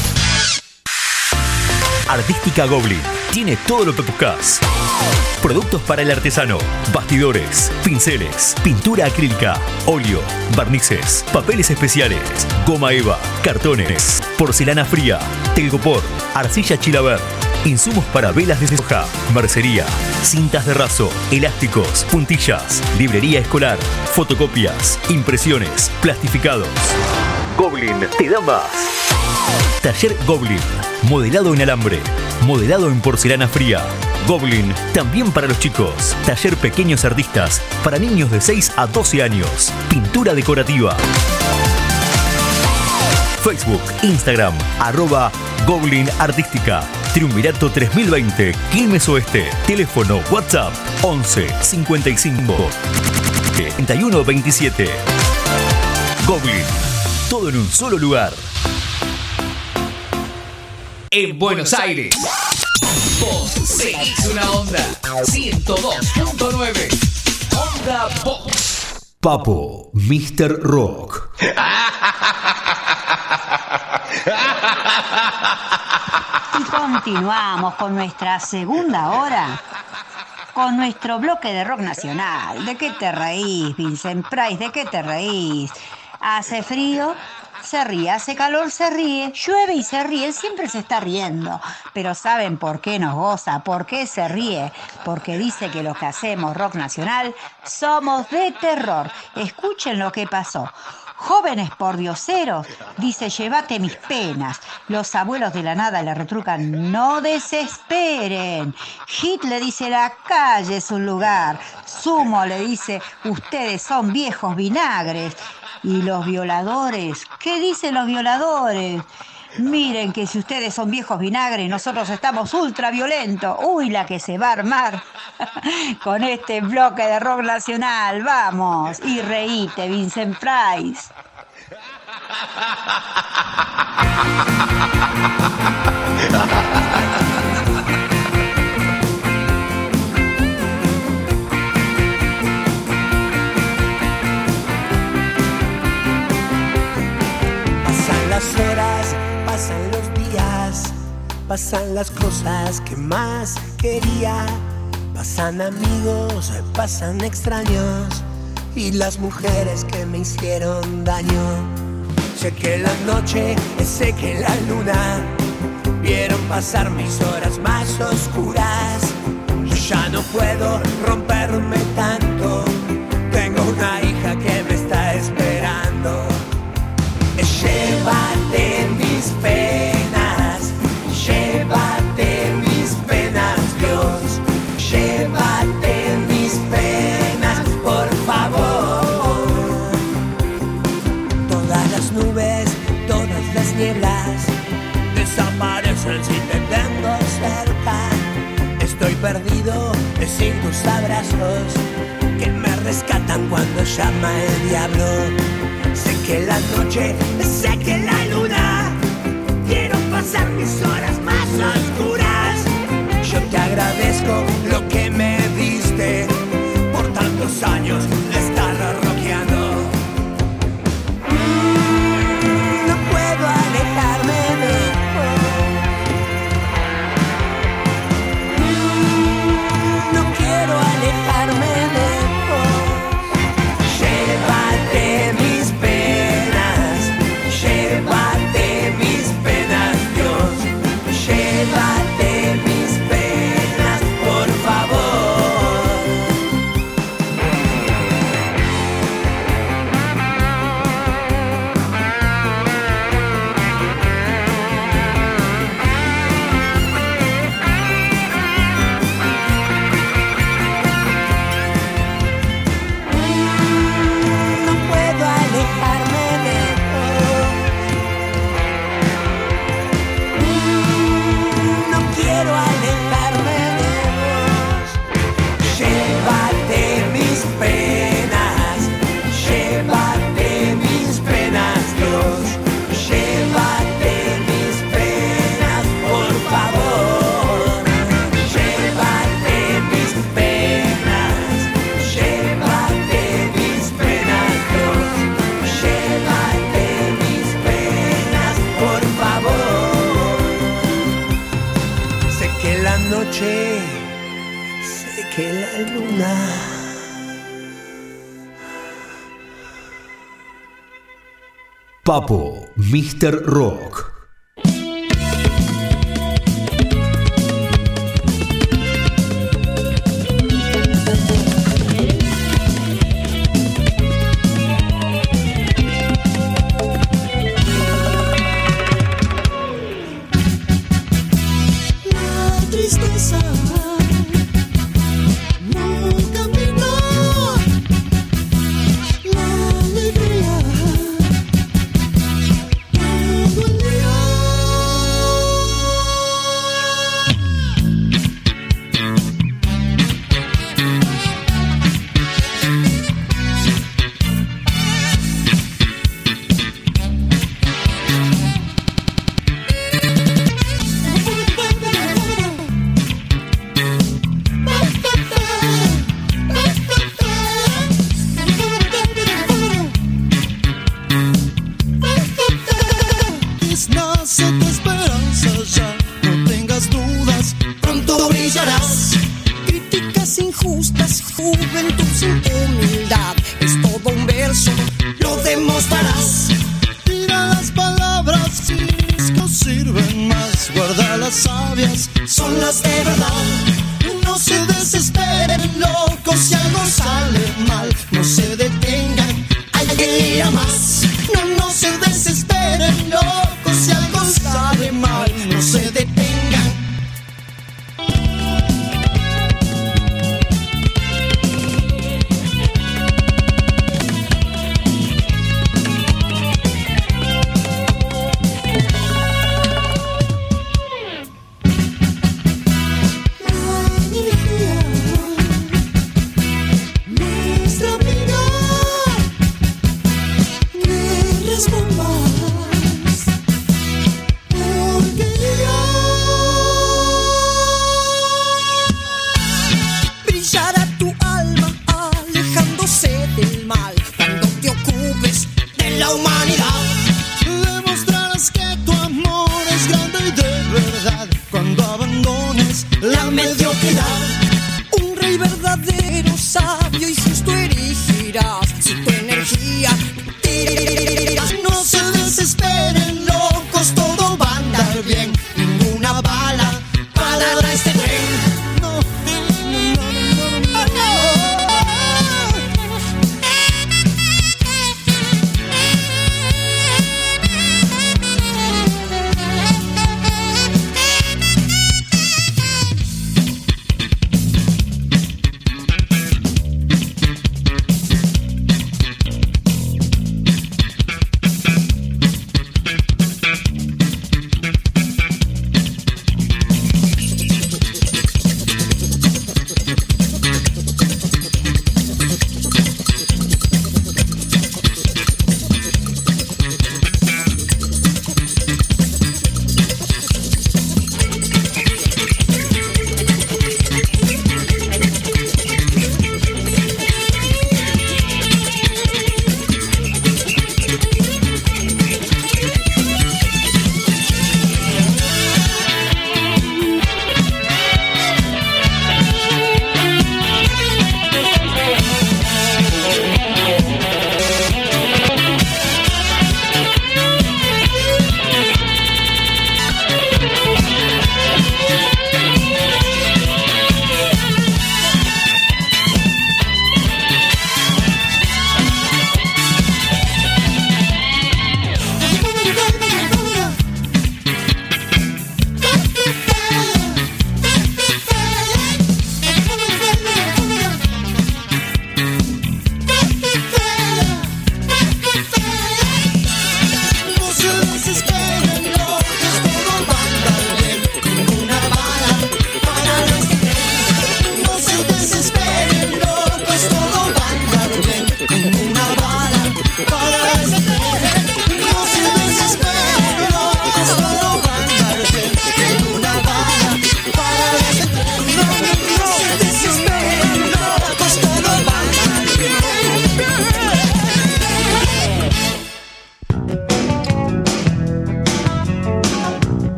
Artística Goblin tiene todo lo que buscas. Productos para el artesano, bastidores, pinceles, pintura acrílica, óleo, barnices, papeles especiales, goma eva, cartones, porcelana fría, telgopor, arcilla chilaver, insumos para velas de soja, mercería, cintas de raso, elásticos, puntillas, librería escolar, fotocopias, impresiones, plastificados. Goblin te da más. Taller Goblin, modelado en alambre, modelado en porcelana fría. Goblin, también para los chicos. Taller Pequeños Artistas, para niños de seis a doce años. Pintura decorativa. Facebook, Instagram, arroba Goblin Artística. Triunvirato tres mil veinte, Quilmes Oeste. Teléfono WhatsApp once cincuenta y cinco treinta y uno veintisiete. Goblin, todo en un solo lugar. En Buenos Aires, vos seguís una onda ciento dos punto nueve. Onda Box. Papo, míster Rock. Y continuamos con nuestra segunda hora, con nuestro bloque de rock nacional. ¿De qué te reís, Vincent Price? ¿De qué te reís? Hace frío, se ríe, hace calor, se ríe, llueve y se ríe, siempre se está riendo. Pero ¿saben por qué nos goza? ¿Por qué se ríe? Porque dice que los que hacemos rock nacional somos de terror. Escuchen lo que pasó. Jóvenes pordioseros, dice, llévate mis penas. Los abuelos de la nada le retrucan, no desesperen. Hit le dice, la calle es un lugar. Sumo le dice, ustedes son viejos vinagres. Y los violadores, ¿qué dicen los violadores? Miren que si ustedes son viejos vinagres, nosotros estamos ultra violentos. Uy, la que se va a armar con este bloque de rock nacional. Vamos, y reíte, Vincent Price. Pasan las horas, pasan los días, pasan las cosas que más quería, pasan amigos, pasan extraños y las mujeres que me hicieron daño. Sé que la noche, sé que la luna vieron pasar mis horas más oscuras. Yo ya no puedo romperme tanto, tengo una hija que me está esperando. Llévate mis penas, llévate mis penas, Dios, llévate mis penas, por favor. Todas las nubes, todas las nieblas desaparecen si te tengo cerca. Estoy perdido sin tus abrazos que me rescatan cuando llama el diablo. Sé que la noche, sé que la luna vieron pasar pasar mis horas más oscuras. Yo te agradezco lo que me diste por tantos años de estar rockeando. Mm, no puedo alejarme de vos. Mm, no quiero alejarme de vos. Llévate mis penas, llévate mis penas, Dios. Llévate mis penas, por favor. No puedo alejarme de vos. No quiero alejarme de vos. Llévate mis penas, llévate mis penas, Dios. Llévate mis penas, por favor. Llévate mis penas, llévate mis penas, Dios. Llévate mis penas, por favor. Sé que la noche, sé que la luna. Papo, míster Rock. La tristeza no caminó, la alegría todo el día. Nace tu esperanza ya, no tengas dudas, pronto brillarás. Críticas injustas, juventud sin humildad, es todo un verso, lo demostrarás. Tira las palabras, si no sirven más, guarda las sabias, son las de verdad. No se desesperen, locos, si algo sale mal, no se detengan, hay que ir a más. No, no se desesperen, locos, si algo sale mal, no se detengan. Nuestra vida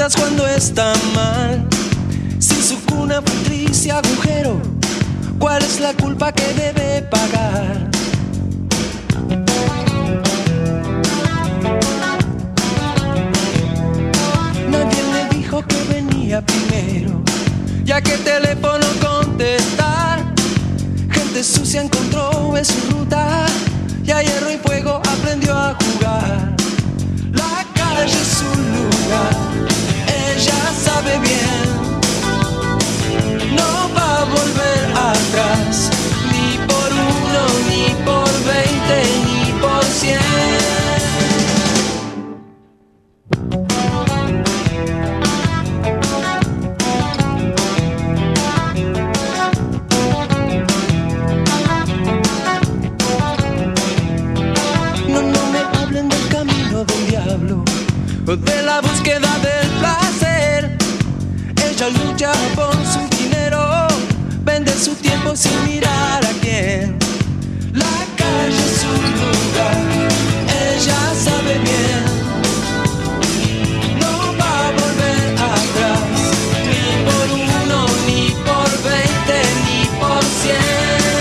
preguntas cuando está mal. Si su cuna fue triste agujero, ¿cuál es la culpa que debe pagar? Nadie le dijo que venía primero, ya que el teléfono contestar. Gente sucia encontró en su ruta, y a hierro y fuego aprendió a jugar. La calle es su lugar, ella sabe bien. No va a volver atrás, ni por uno, ni por veinte, ni por cien. De la búsqueda del placer, ella lucha por su dinero, vende su tiempo sin mirar a quién. La calle es su lugar, ella sabe bien. No va a volver atrás, ni por uno, ni por veinte, ni por cien.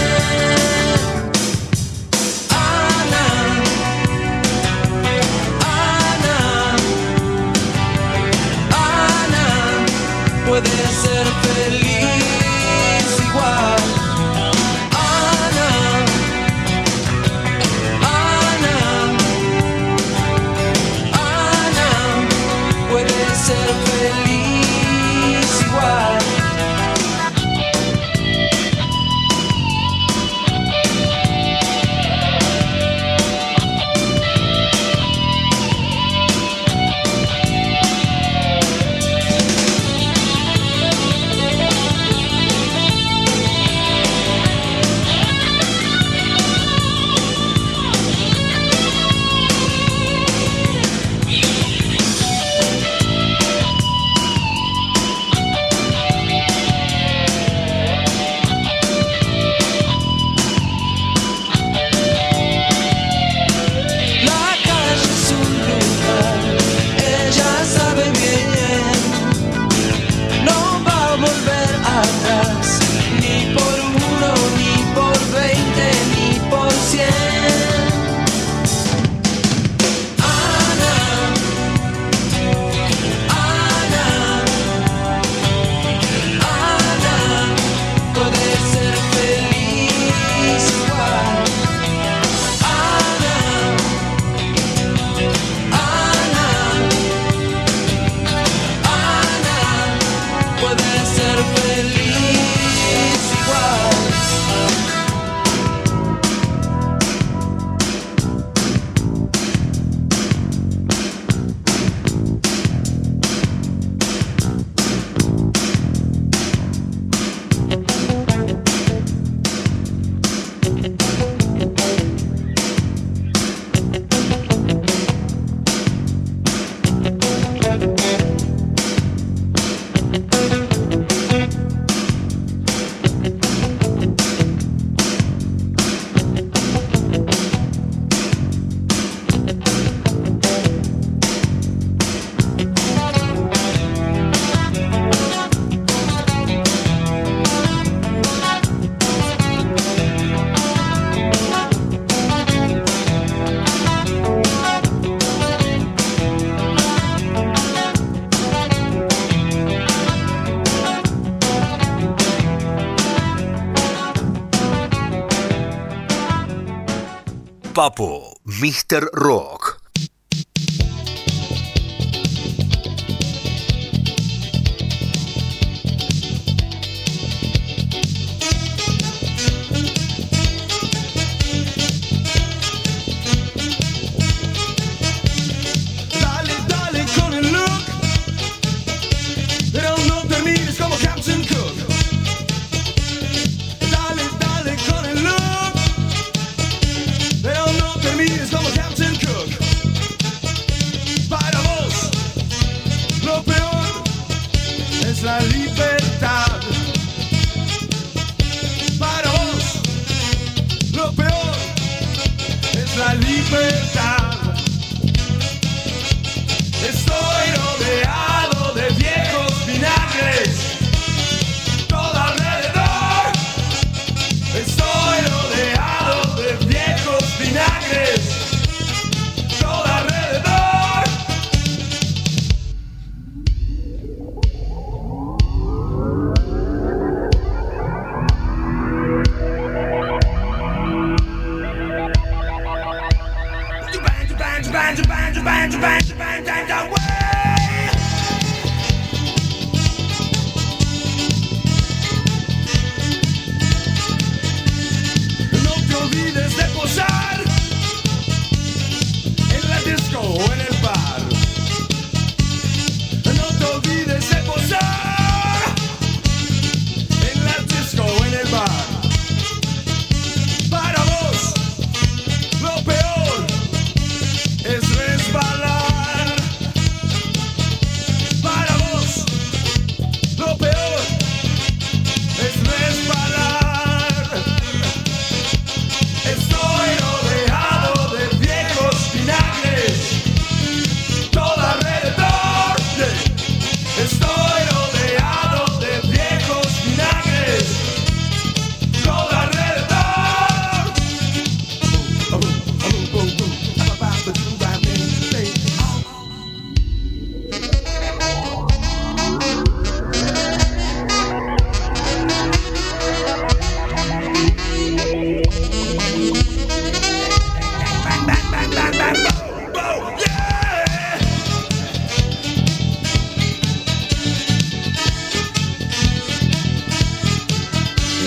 Puede ser feliz igual. Ana, Ana, Ana, puede ser feliz igual. Papo, míster Rock. Dale, dale con el look, pero no termines como Captain Cook. Dale, dale con el look, pero no termines como Captain Cook.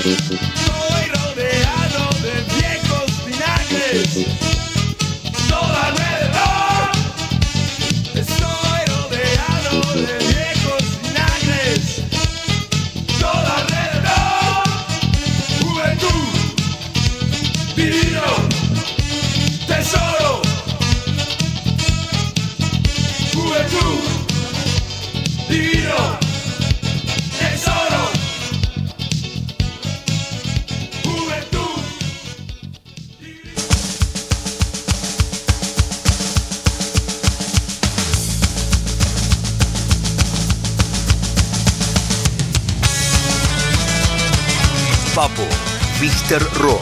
Estoy rodeado de viejos vinagres. Todo alrededor. Estoy rodeado de viejos vinagres. Todo alrededor. Juventud, divino, tesoro. Juventud, divino, tesoro. Juventud. Papo, míster Rock.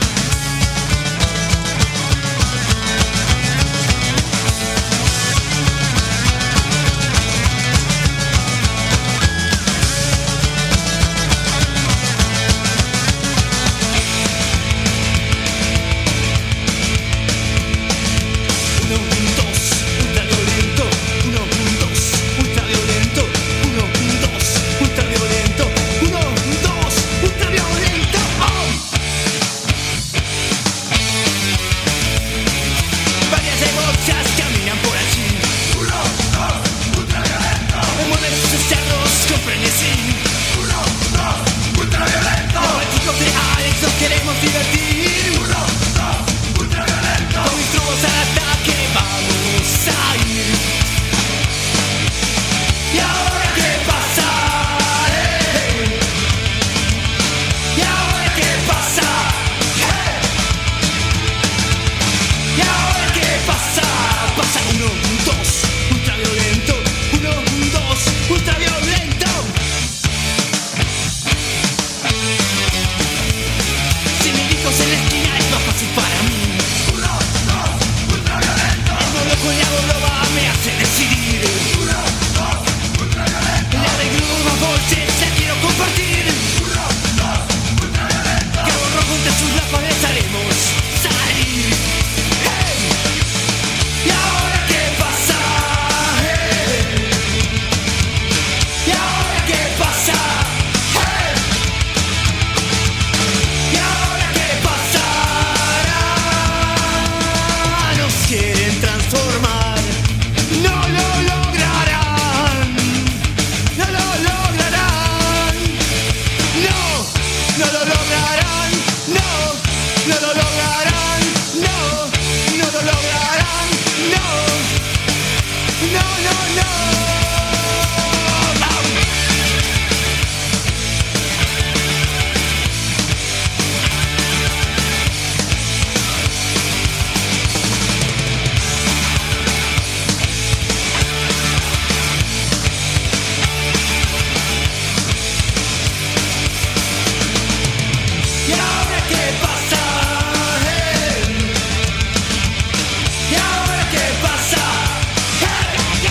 Uno, dos, ultraviolento. Uno, dos, ultraviolento. Uno, dos, ultraviolento. Uno, dos, ultraviolento. ¡Oh! Varias debauchas caminan por allí. Uno, dos, ultraviolento. Mueven sus cerros con frenesí. Uno, dos, ultraviolento. Los de Alex nos queremos divertir. Uno, dos, ultraviolento. Con mis trubos al ataque vamos a ir. ¿Y ahora qué pasa? Hey. ¿Y ahora qué pasa? Hey. ¿Y ahora qué pasa? Pasa uno, dos, ultraviolento. Uno, dos, ultraviolento. Si me dijo en la esquina es más fácil para mí. Uno, dos, ultraviolento. El mono con la goloba me hace decidir. Uno, dos, ultraviolento. La de Glue más bolses la quiero compartir. Uno, dos, ultraviolento. Que borro junto a sus lámparas haremos salir. Hey. ¿Y ahora qué pasa? Hey. ¿Y ahora qué pasa? Hey. ¿Y ahora qué pasará? Nos quieren transformar. No lo lograrán. No lo lograrán. No, no lo lograrán. No, no lo lograrán. No, no lo lograrán. No, no, no, no. ¿Y ahora qué pasa? Hey. ¿Y ahora qué pasa? Hey.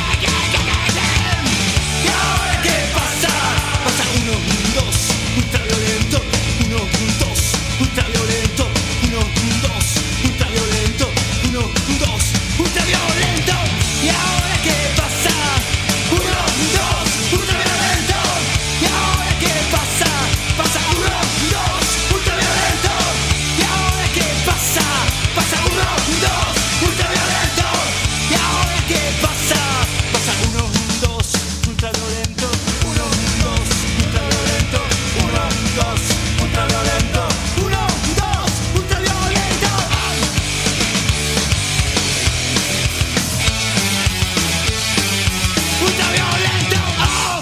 ¿Y ahora qué pasa? Pasa uno, dos, ultraviolento. Uno, dos, ultraviolento. Uno, dos, ultraviolento. Uno, dos, ultraviolento. ¿Y ahora qué pasa? Uno, dos, ultraviolento. ¿Y ahora qué pasa? Pasa uno, dos, ultraviolento. ¿Y ahora qué pasa? Pasa uno, dos, ultraviolento. ¿Y ahora qué pasa? Pasa uno, dos, ultraviolento. Uno, dos, ultraviolento. Uno, dos, ultraviolento. Uno, dos, ultraviolento. Ultraviolento. ¡Oh!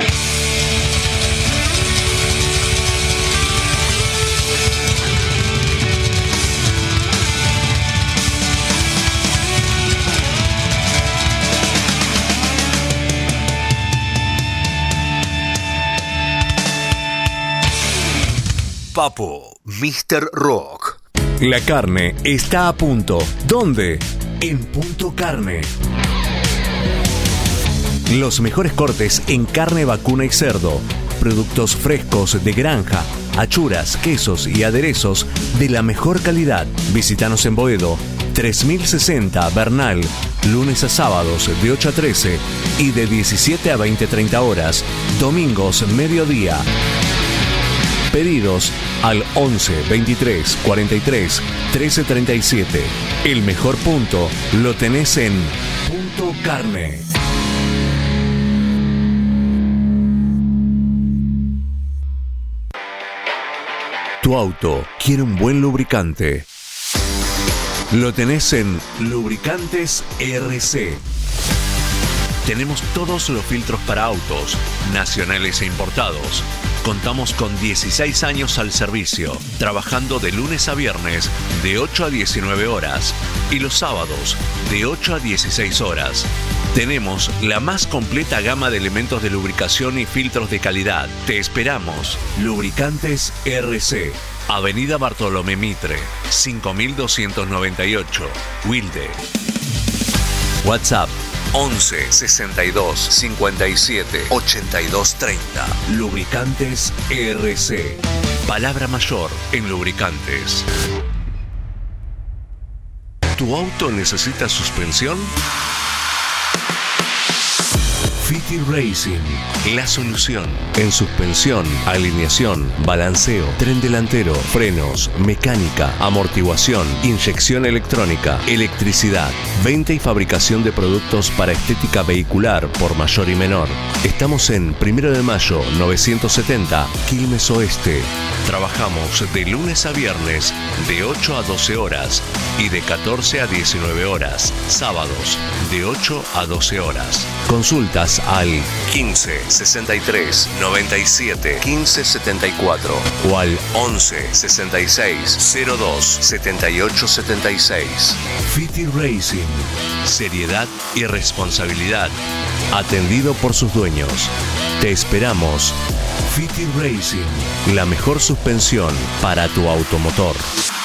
Papo, míster Rock. La carne está a punto. ¿Dónde? En Punto Carne. Los mejores cortes en carne vacuna y cerdo. Productos frescos de granja, achuras, quesos y aderezos de la mejor calidad. Visítanos en Boedo, tres mil sesenta Bernal, lunes a sábados de ocho a trece y de diecisiete a veinte treinta horas, domingos mediodía. Pedidos al once veintitrés cuarenta y tres trece treinta y siete. El mejor punto lo tenés en Punto Carne. Tu auto quiere un buen lubricante. Lo tenés en Lubricantes R C. Tenemos todos los filtros para autos, nacionales e importados. Contamos con dieciséis años al servicio, trabajando de lunes a viernes de ocho a diecinueve horas y los sábados de ocho a dieciséis horas. Tenemos la más completa gama de elementos de lubricación y filtros de calidad. Te esperamos. Lubricantes R C. Avenida Bartolomé Mitre, cinco mil doscientos noventa y ocho, Wilde. WhatsApp once sesenta y dos cincuenta y siete ochenta y dos treinta. Lubricantes R C. Palabra mayor en lubricantes. ¿Tu auto necesita suspensión? Fiti Racing, la solución en suspensión, alineación, balanceo, tren delantero, frenos, mecánica, amortiguación, inyección electrónica, electricidad, venta y fabricación de productos para estética vehicular por mayor y menor. Estamos en Primero de Mayo novecientos setenta, Quilmes Oeste. Trabajamos de lunes a viernes de ocho a doce horas y de catorce a diecinueve horas, sábados de ocho a doce horas. Consultas al quince sesenta y tres noventa y siete quince setenta y cuatro o al once sesenta y seis cero dos setenta y ocho setenta y seis. Fiti Racing, seriedad y responsabilidad, atendido por sus dueños. Te esperamos. Fiti Racing, la mejor suspensión para tu automotor.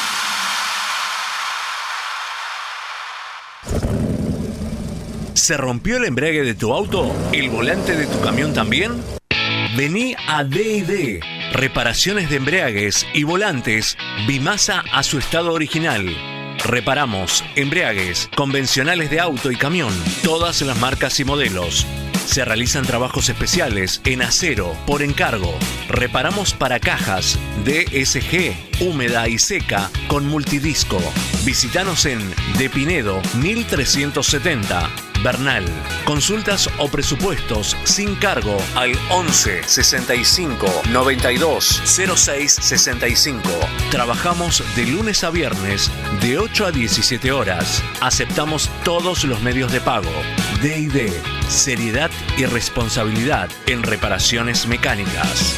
¿Se rompió el embrague de tu auto? ¿El volante de tu camión también? Vení a D y D, reparaciones de embragues y volantes, Bimasa a su estado original. Reparamos embragues convencionales de auto y camión, todas las marcas y modelos. Se realizan trabajos especiales en acero por encargo. Reparamos para cajas D S G, húmeda y seca con multidisco. Visítanos en De Pinedo mil trescientos setenta, Bernal. Consultas o presupuestos sin cargo al once sesenta y cinco noventa y dos cero seis sesenta y cinco. Trabajamos de lunes a viernes de ocho a diecisiete horas. Aceptamos todos los medios de pago. D y D, seriedad y responsabilidad en reparaciones mecánicas.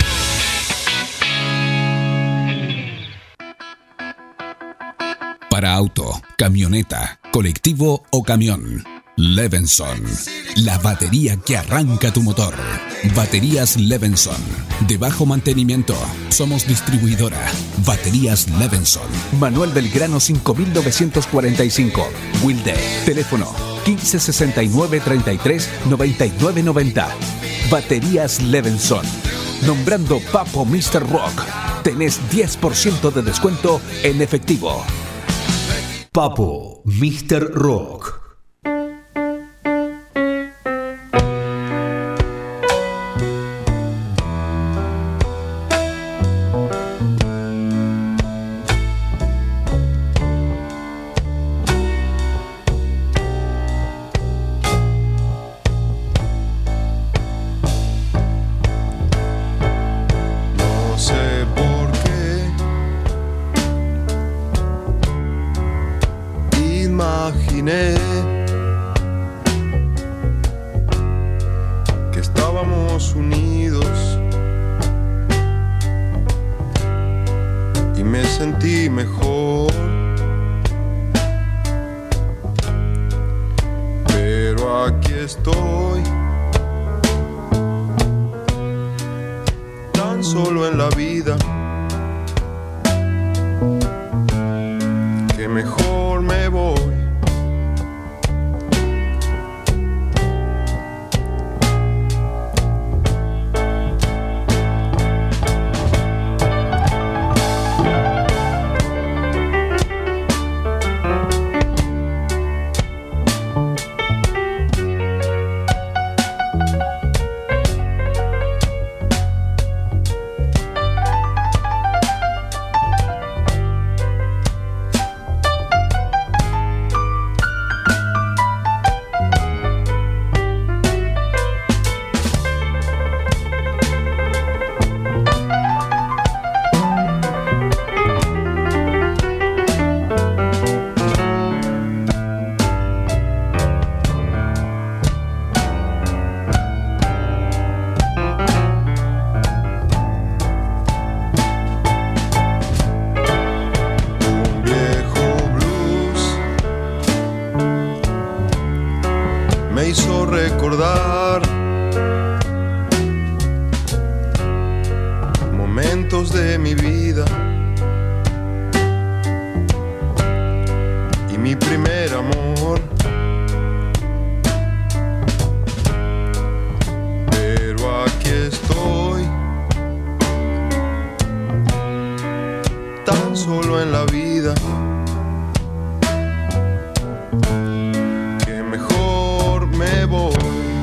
Para auto, camioneta, colectivo o camión, Levenson, la batería que arranca tu motor. Baterías Levenson, de bajo mantenimiento. Somos distribuidora. Baterías Levenson. Manuel Belgrano cinco mil novecientos cuarenta y cinco, Wilde. Teléfono quince sesenta y nueve treinta y tres noventa y nueve noventa. Baterías Levenson. Nombrando Papo mister Rock, tenés diez por ciento de descuento en efectivo. Papo mister Rock. Que estábamos unidos y me sentí mejor, pero aquí estoy, tan solo en la vida, que mejor me voy. momentos de mi vida y mi primer amor. Pero aquí estoy, tan solo en la vida, que mejor me voy.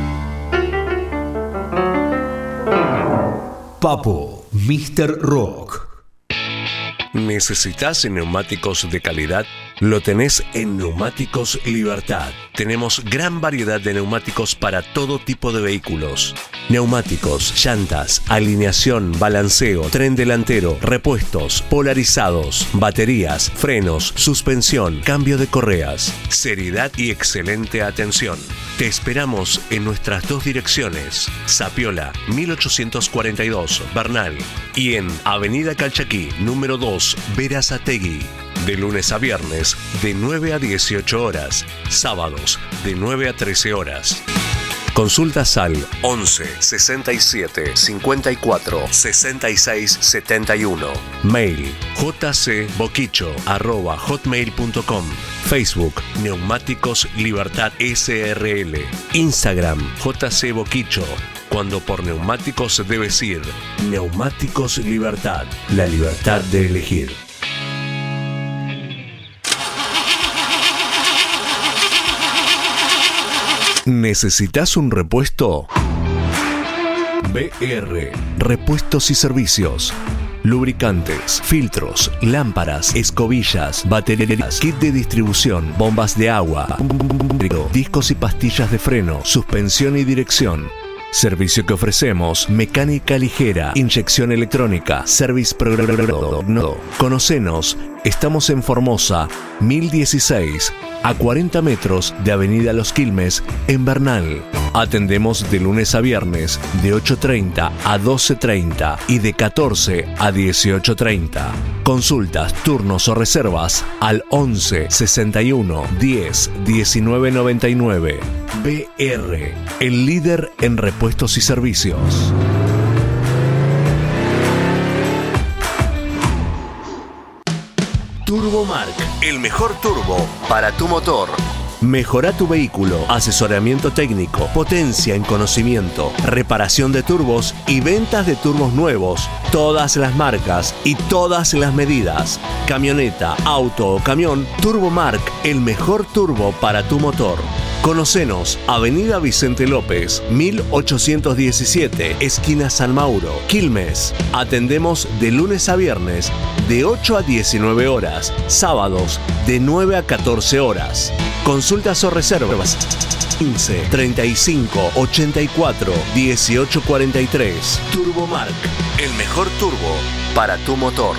Papo, míster Rock. ¿Necesitas neumáticos de calidad? Lo tenés en Neumáticos Libertad. Tenemos gran variedad de neumáticos para todo tipo de vehículos. Neumáticos, llantas, alineación, balanceo, tren delantero, repuestos, polarizados, baterías, frenos, suspensión, cambio de correas. Seriedad y excelente atención. Te esperamos en nuestras dos direcciones, Zapiola mil ochocientos cuarenta y dos, Bernal, y en Avenida Calchaquí, número dos, Berazategui. De lunes a viernes, de nueve a dieciocho horas. Sábados, de nueve a trece horas. Consultas al once sesenta y siete cincuenta y cuatro sesenta y seis setenta y uno. Mail jcboquicho arroba hotmail punto com. Facebook Neumáticos Libertad S R L. Instagram jcboquicho. Cuando por neumáticos debes ir. Neumáticos Libertad. La libertad de elegir. ¿Necesitas un repuesto? B R, Repuestos y Servicios. Lubricantes, filtros, lámparas, escobillas, baterías, kit de distribución, bombas de agua, discos y pastillas de freno, suspensión y dirección. Servicio que ofrecemos: mecánica ligera, inyección electrónica, service programado. Conocenos, estamos en Formosa, mil dieciséis, a cuarenta metros de Avenida Los Quilmes, en Bernal. Atendemos de lunes a viernes, de ocho treinta a doce treinta y de catorce a dieciocho treinta. Consultas, turnos o reservas al once sesenta y uno diez diecinueve noventa y nueve. B R, el líder en repuestos y servicios. Turbomark, el mejor turbo para tu motor. Mejora tu vehículo, asesoramiento técnico, potencia en conocimiento, reparación de turbos y ventas de turbos nuevos. Todas las marcas y todas las medidas. Camioneta, auto o camión, Turbomark, el mejor turbo para tu motor. Conocenos, Avenida Vicente López, mil ochocientos diecisiete, esquina San Mauro, Quilmes. Atendemos de lunes a viernes, de ocho a diecinueve horas, sábados, de nueve a catorce horas. Consultas o reservas quince treinta y cinco ochenta y cuatro dieciocho cuarenta y tres. Turbomark, el mejor turbo para tu motor.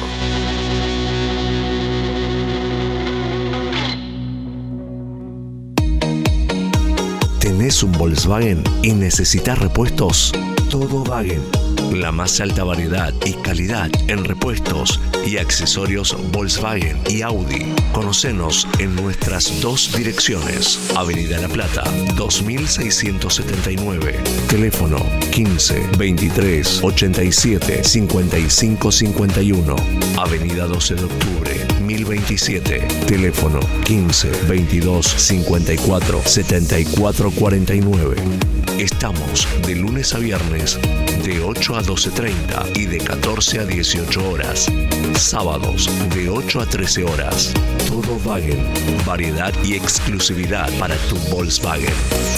¿Tenés un Volkswagen y necesitas repuestos? Todo Wagen. La más alta variedad y calidad en repuestos y accesorios Volkswagen y Audi. Conocenos en nuestras dos direcciones. Avenida La Plata, dos mil seiscientos setenta y nueve. Teléfono quince veintitrés ochenta y siete cincuenta y cinco cincuenta y uno. Avenida doce de octubre, mil veintisiete. Teléfono quince veintidós cincuenta y cuatro setenta y cuatro cuarenta y nueve. Estamos de lunes a viernes de ocho a doce treinta y de catorce a dieciocho horas. Sábados de ocho a trece horas. Todo Wagen, variedad y exclusividad para tu Volkswagen.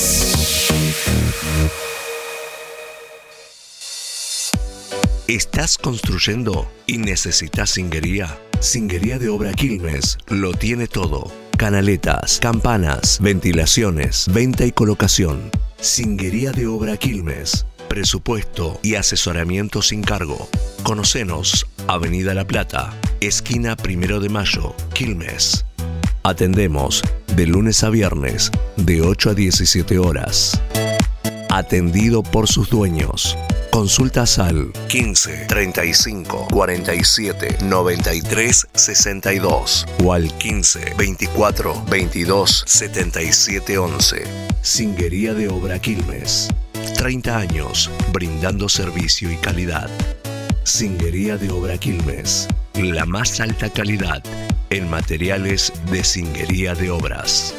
¿Estás construyendo y necesitas singuería? Singuería de Obra Quilmes lo tiene todo. Canaletas, campanas, ventilaciones, venta y colocación. Singuería de Obra Quilmes. Presupuesto y asesoramiento sin cargo. Conocenos, Avenida La Plata, esquina Primero de Mayo, Quilmes. Atendemos de lunes a viernes, de ocho a diecisiete horas. Atendido por sus dueños. Consultas al quince treinta y cinco cuarenta y siete noventa y tres sesenta y dos o al quince veinticuatro veintidós setenta y siete once. Singuería de Obra Quilmes. treinta años brindando servicio y calidad. Zinguería de Obra Quilmes. La más alta calidad en materiales de zinguería de obras.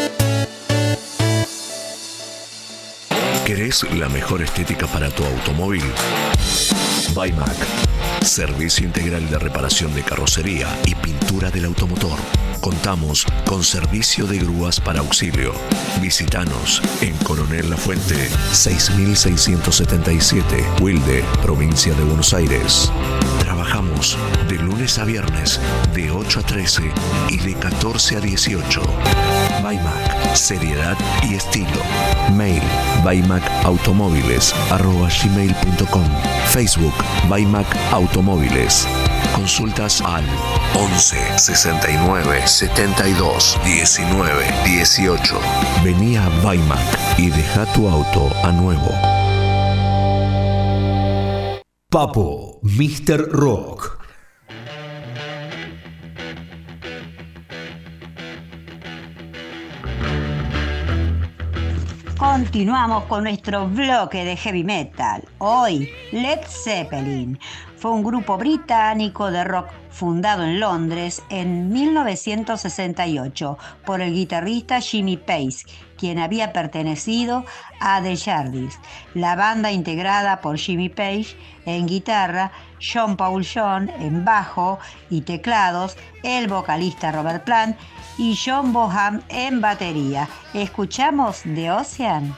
¿Querés la mejor estética para tu automóvil? Baimac. Servicio integral de reparación de carrocería y pintura del automotor. Contamos con servicio de grúas para auxilio. Visítanos en Coronel Lafuente, seis mil seiscientos setenta y siete, Wilde, provincia de Buenos Aires. Trabajamos de lunes a viernes de ocho a trece y de catorce a dieciocho. Baimac, seriedad y estilo. Mail baimacautomóviles arroba gmail punto com. Facebook Baimac Automóviles. Consultas al once sesenta y nueve setenta y dos diecinueve dieciocho. Vení a Baimac y deja tu auto a nuevo. Papo, míster Rock. Continuamos con nuestro bloque de heavy metal. Hoy, Led Zeppelin fue un grupo británico de rock fundado en Londres en mil novecientos sesenta y ocho por el guitarrista Jimmy Page, quien había pertenecido a The Yardbirds. La banda, integrada por Jimmy Page en guitarra, John Paul Jones en bajo y teclados, el vocalista Robert Plant y John Bonham en batería. Escuchamos The Ocean.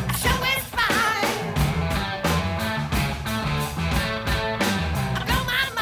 Go, my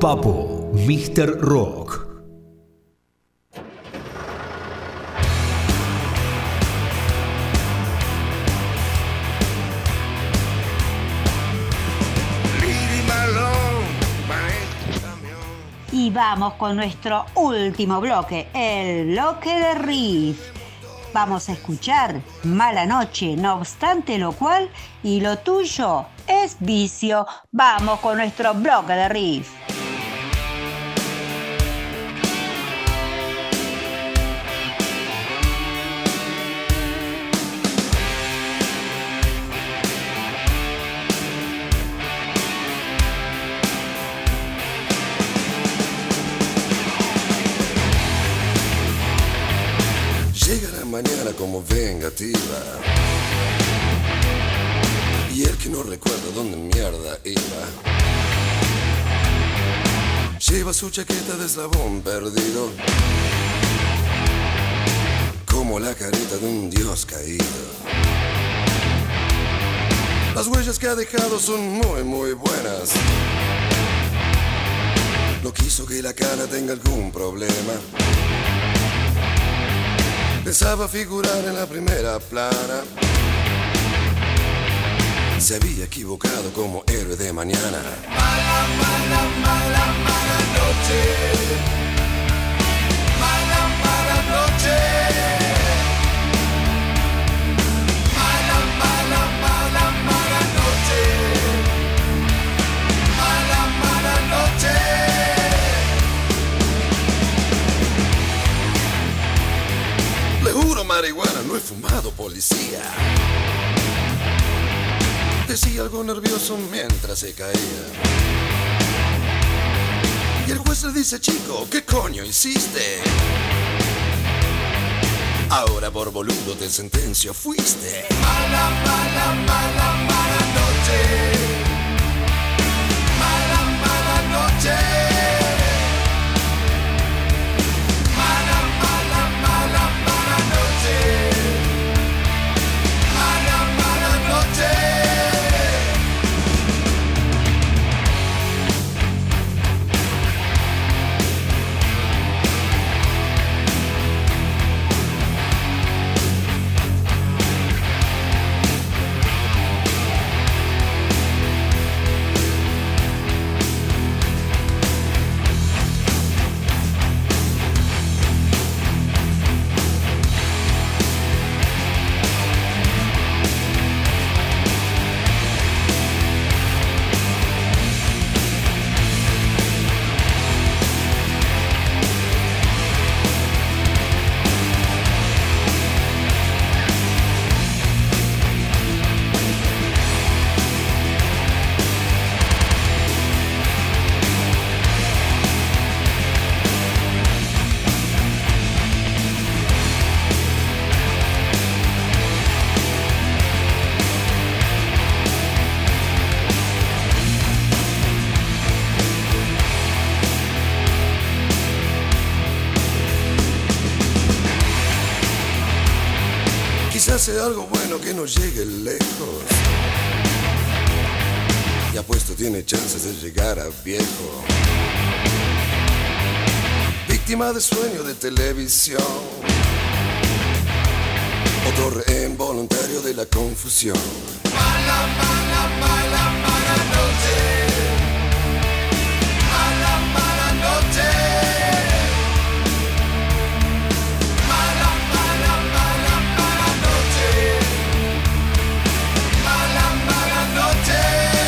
Papo, míster Rock. Y vamos con nuestro último bloque, el bloque de riff. Vamos a escuchar Mala Noche, no obstante lo cual, y lo tuyo es vicio. Vamos con nuestro bloque de riff. Mañana como vengativa, y el que no recuerda dónde mierda iba lleva su chaqueta de eslabón perdido, como la carita de un dios caído. Las huellas que ha dejado son muy muy buenas. No quiso que la cara tenga algún problema. Pensaba figurar en la primera plana. Se había equivocado como héroe de mañana. Mala, mala, mala, mala noche. Mala, mala noche. Mala, mala, mala, mala noche. Mala, mala noche. Le juro marihuana, no he fumado, policía. Decía algo nervioso mientras se caía. Y el juez le dice, chico, ¿qué coño hiciste? Ahora por boludo te sentencio fuiste. Mala, mala, mala, mala noche. Mala, mala noche. Mala, mala, mala, mala noche. Mala, mala noche. Hace algo bueno que no llegue lejos. Y apuesto tiene chances de llegar a viejo. Víctima de sueño de televisión. Otro rehén voluntario de la confusión. Mala, mala, mala, mala noche. Mala, mala noche. Mala, mala, mala, mala noche. Mala, mala noche.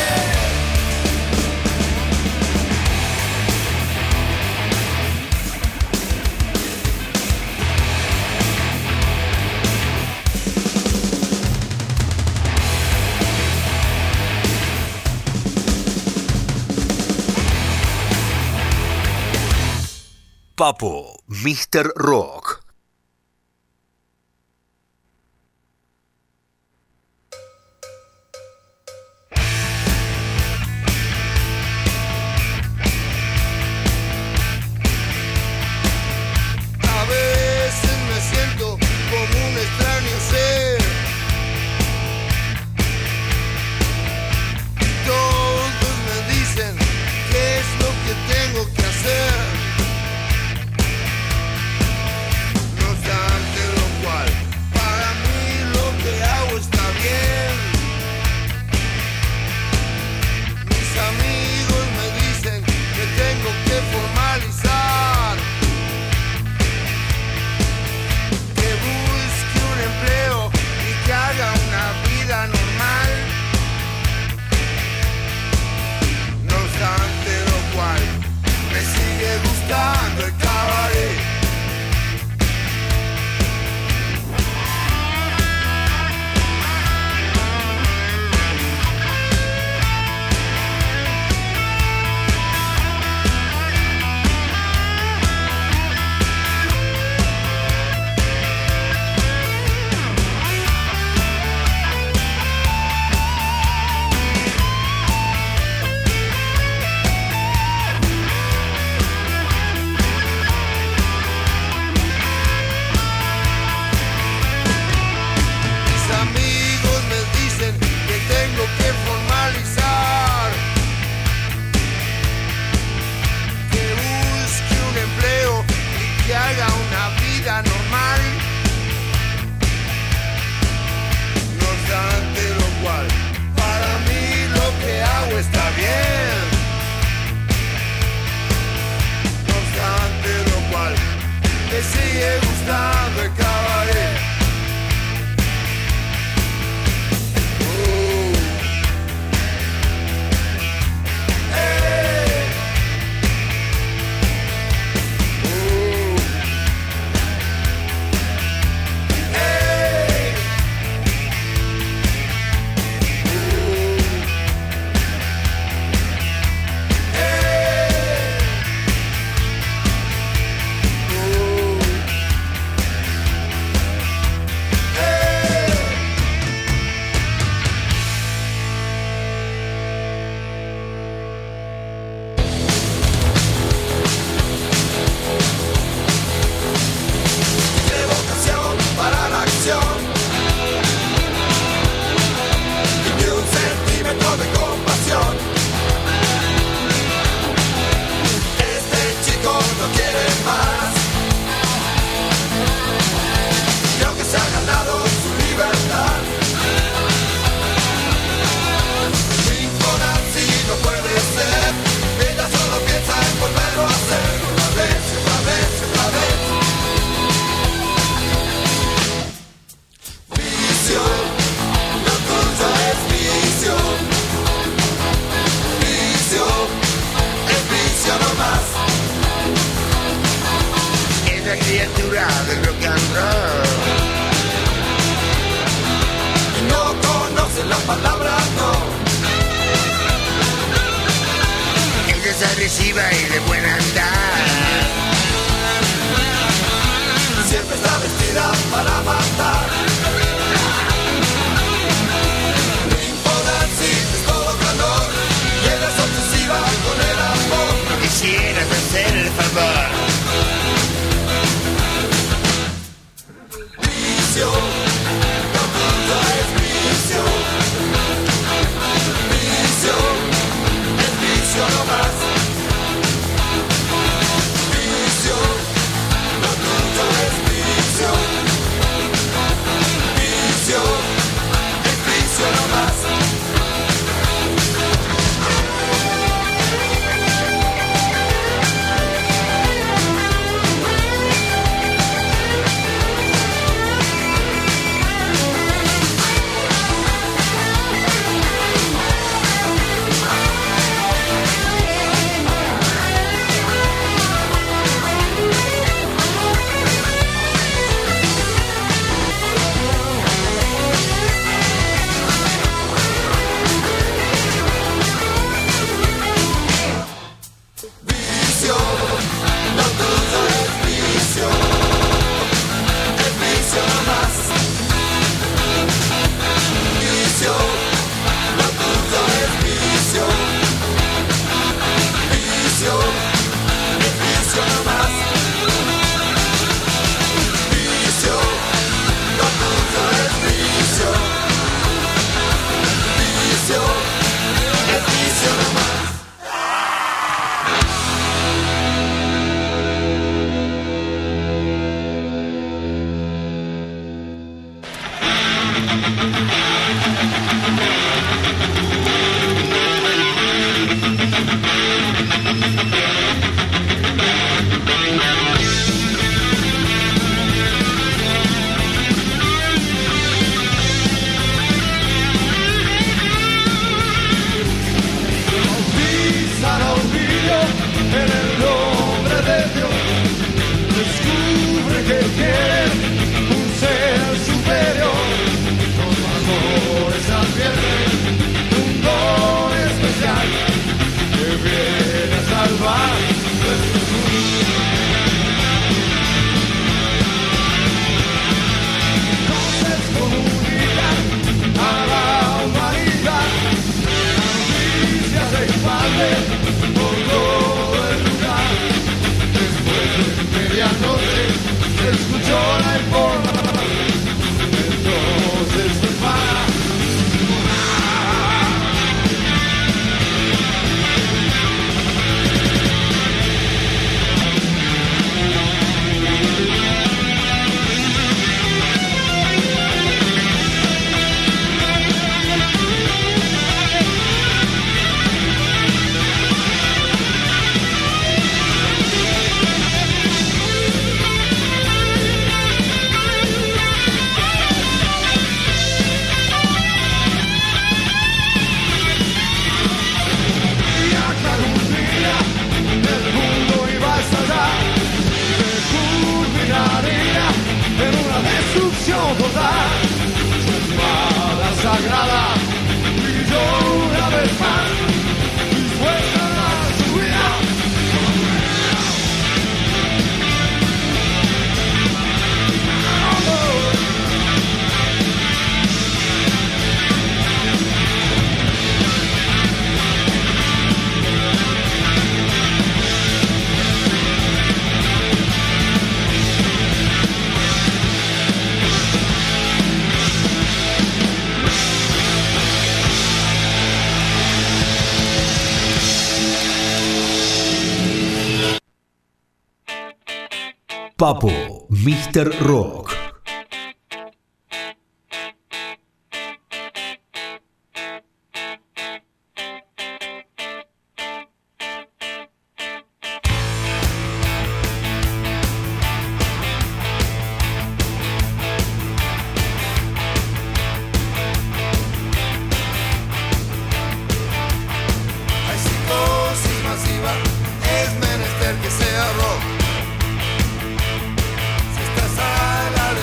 Papo, míster Rock. A veces me siento como un extraño ser. Todos me dicen qué es lo que tengo ruda y de buen andar. Siempre está vestida para matar. Impodancy es todo calor y eres obsesiva con el amor. No quisieras hacer el favor. Vicio, no todo es vicio. Vicio, es vicio no más. Vicio, no todo es vicio. Vicio, es vicio no más. Vicio, no todo es vicio. Es vicio no más. Vicio, no todo es vicio. Vicio, es vicio no más. Vicio, no todo es vicio. Vicio, es vicio no más. Bautiza la olvido en el nombre de Dios. Descubre que tiene un ser superior. Los valores advierten un don especial que viene a salvar nuestro mundo. Entonces comunican a la humanidad. Se expande por todo el lugar. Después de medianoche se escuchó la información. Entonces fue para total. Su espada sagrada brilló una vez más, dispuesta a su vida. Papo, míster Rock. Hay psicosis masiva, es menester que sea rock. Si estás a la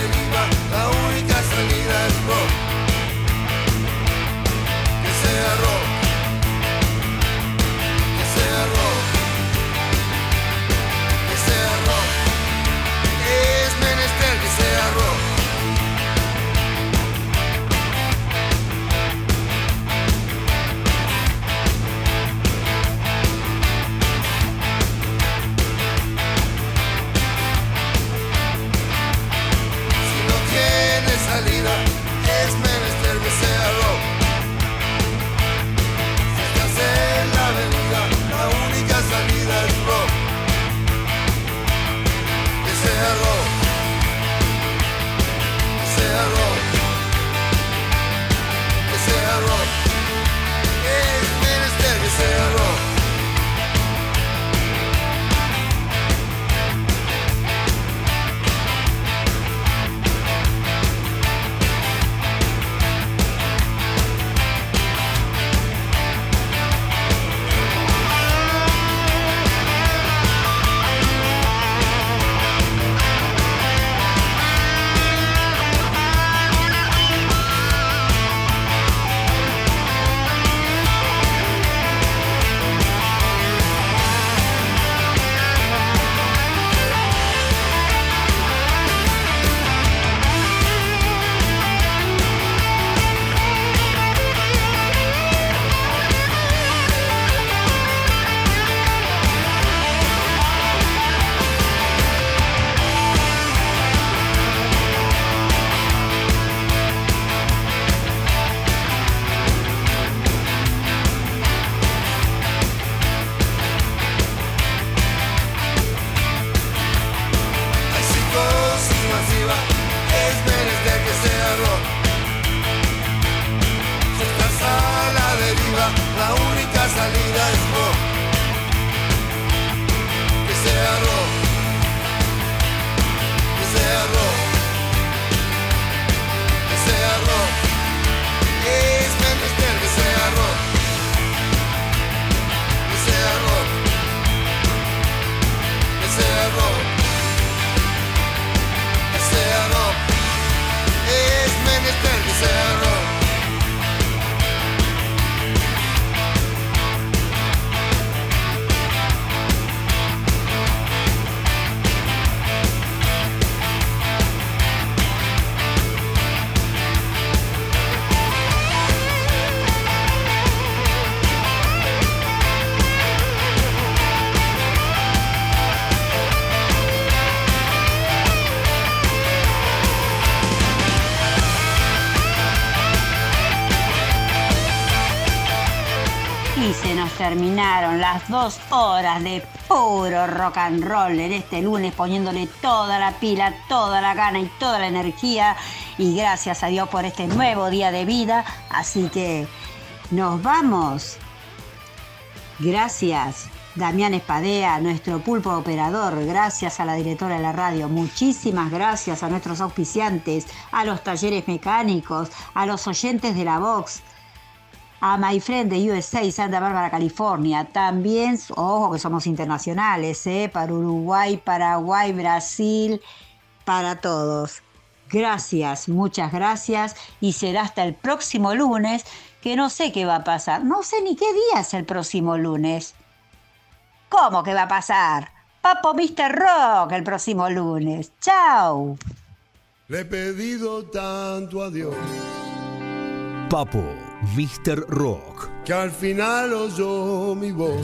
así se nos terminaron las dos horas de puro rock and roll en este lunes, poniéndole toda la pila, toda la gana y toda la energía. Y gracias a Dios por este nuevo día de vida. Así que nos vamos. Gracias, Damián Espadea, nuestro pulpo operador. Gracias a la directora de la radio. Muchísimas gracias a nuestros auspiciantes, a los talleres mecánicos, a los oyentes de la Vox, a My Friend de U S A, Santa Bárbara, California. También, ojo que somos internacionales, ¿eh? Para Uruguay, Paraguay, Brasil, para todos. Gracias, muchas gracias. Y será hasta el próximo lunes, que no sé qué va a pasar. No sé ni qué día es el próximo lunes. ¿Cómo que va a pasar? Papo mister Rock el próximo lunes. ¡Chao! Le he pedido tanto a Dios Papo mister Rock, que al final oyó mi voz.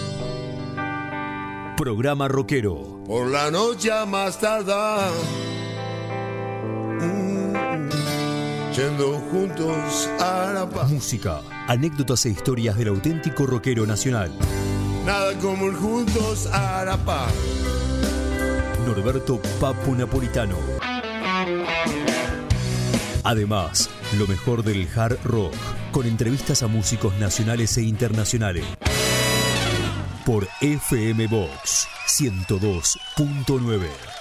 Programa rockero. Por la noche a más tardar, mm, yendo juntos a la paz. Música, anécdotas e historias del auténtico rockero nacional. Nada como el juntos a la paz. Norberto Papo Napolitano. Además, lo mejor del hard rock, con entrevistas a músicos nacionales e internacionales. Por F M Vox ciento dos punto nueve.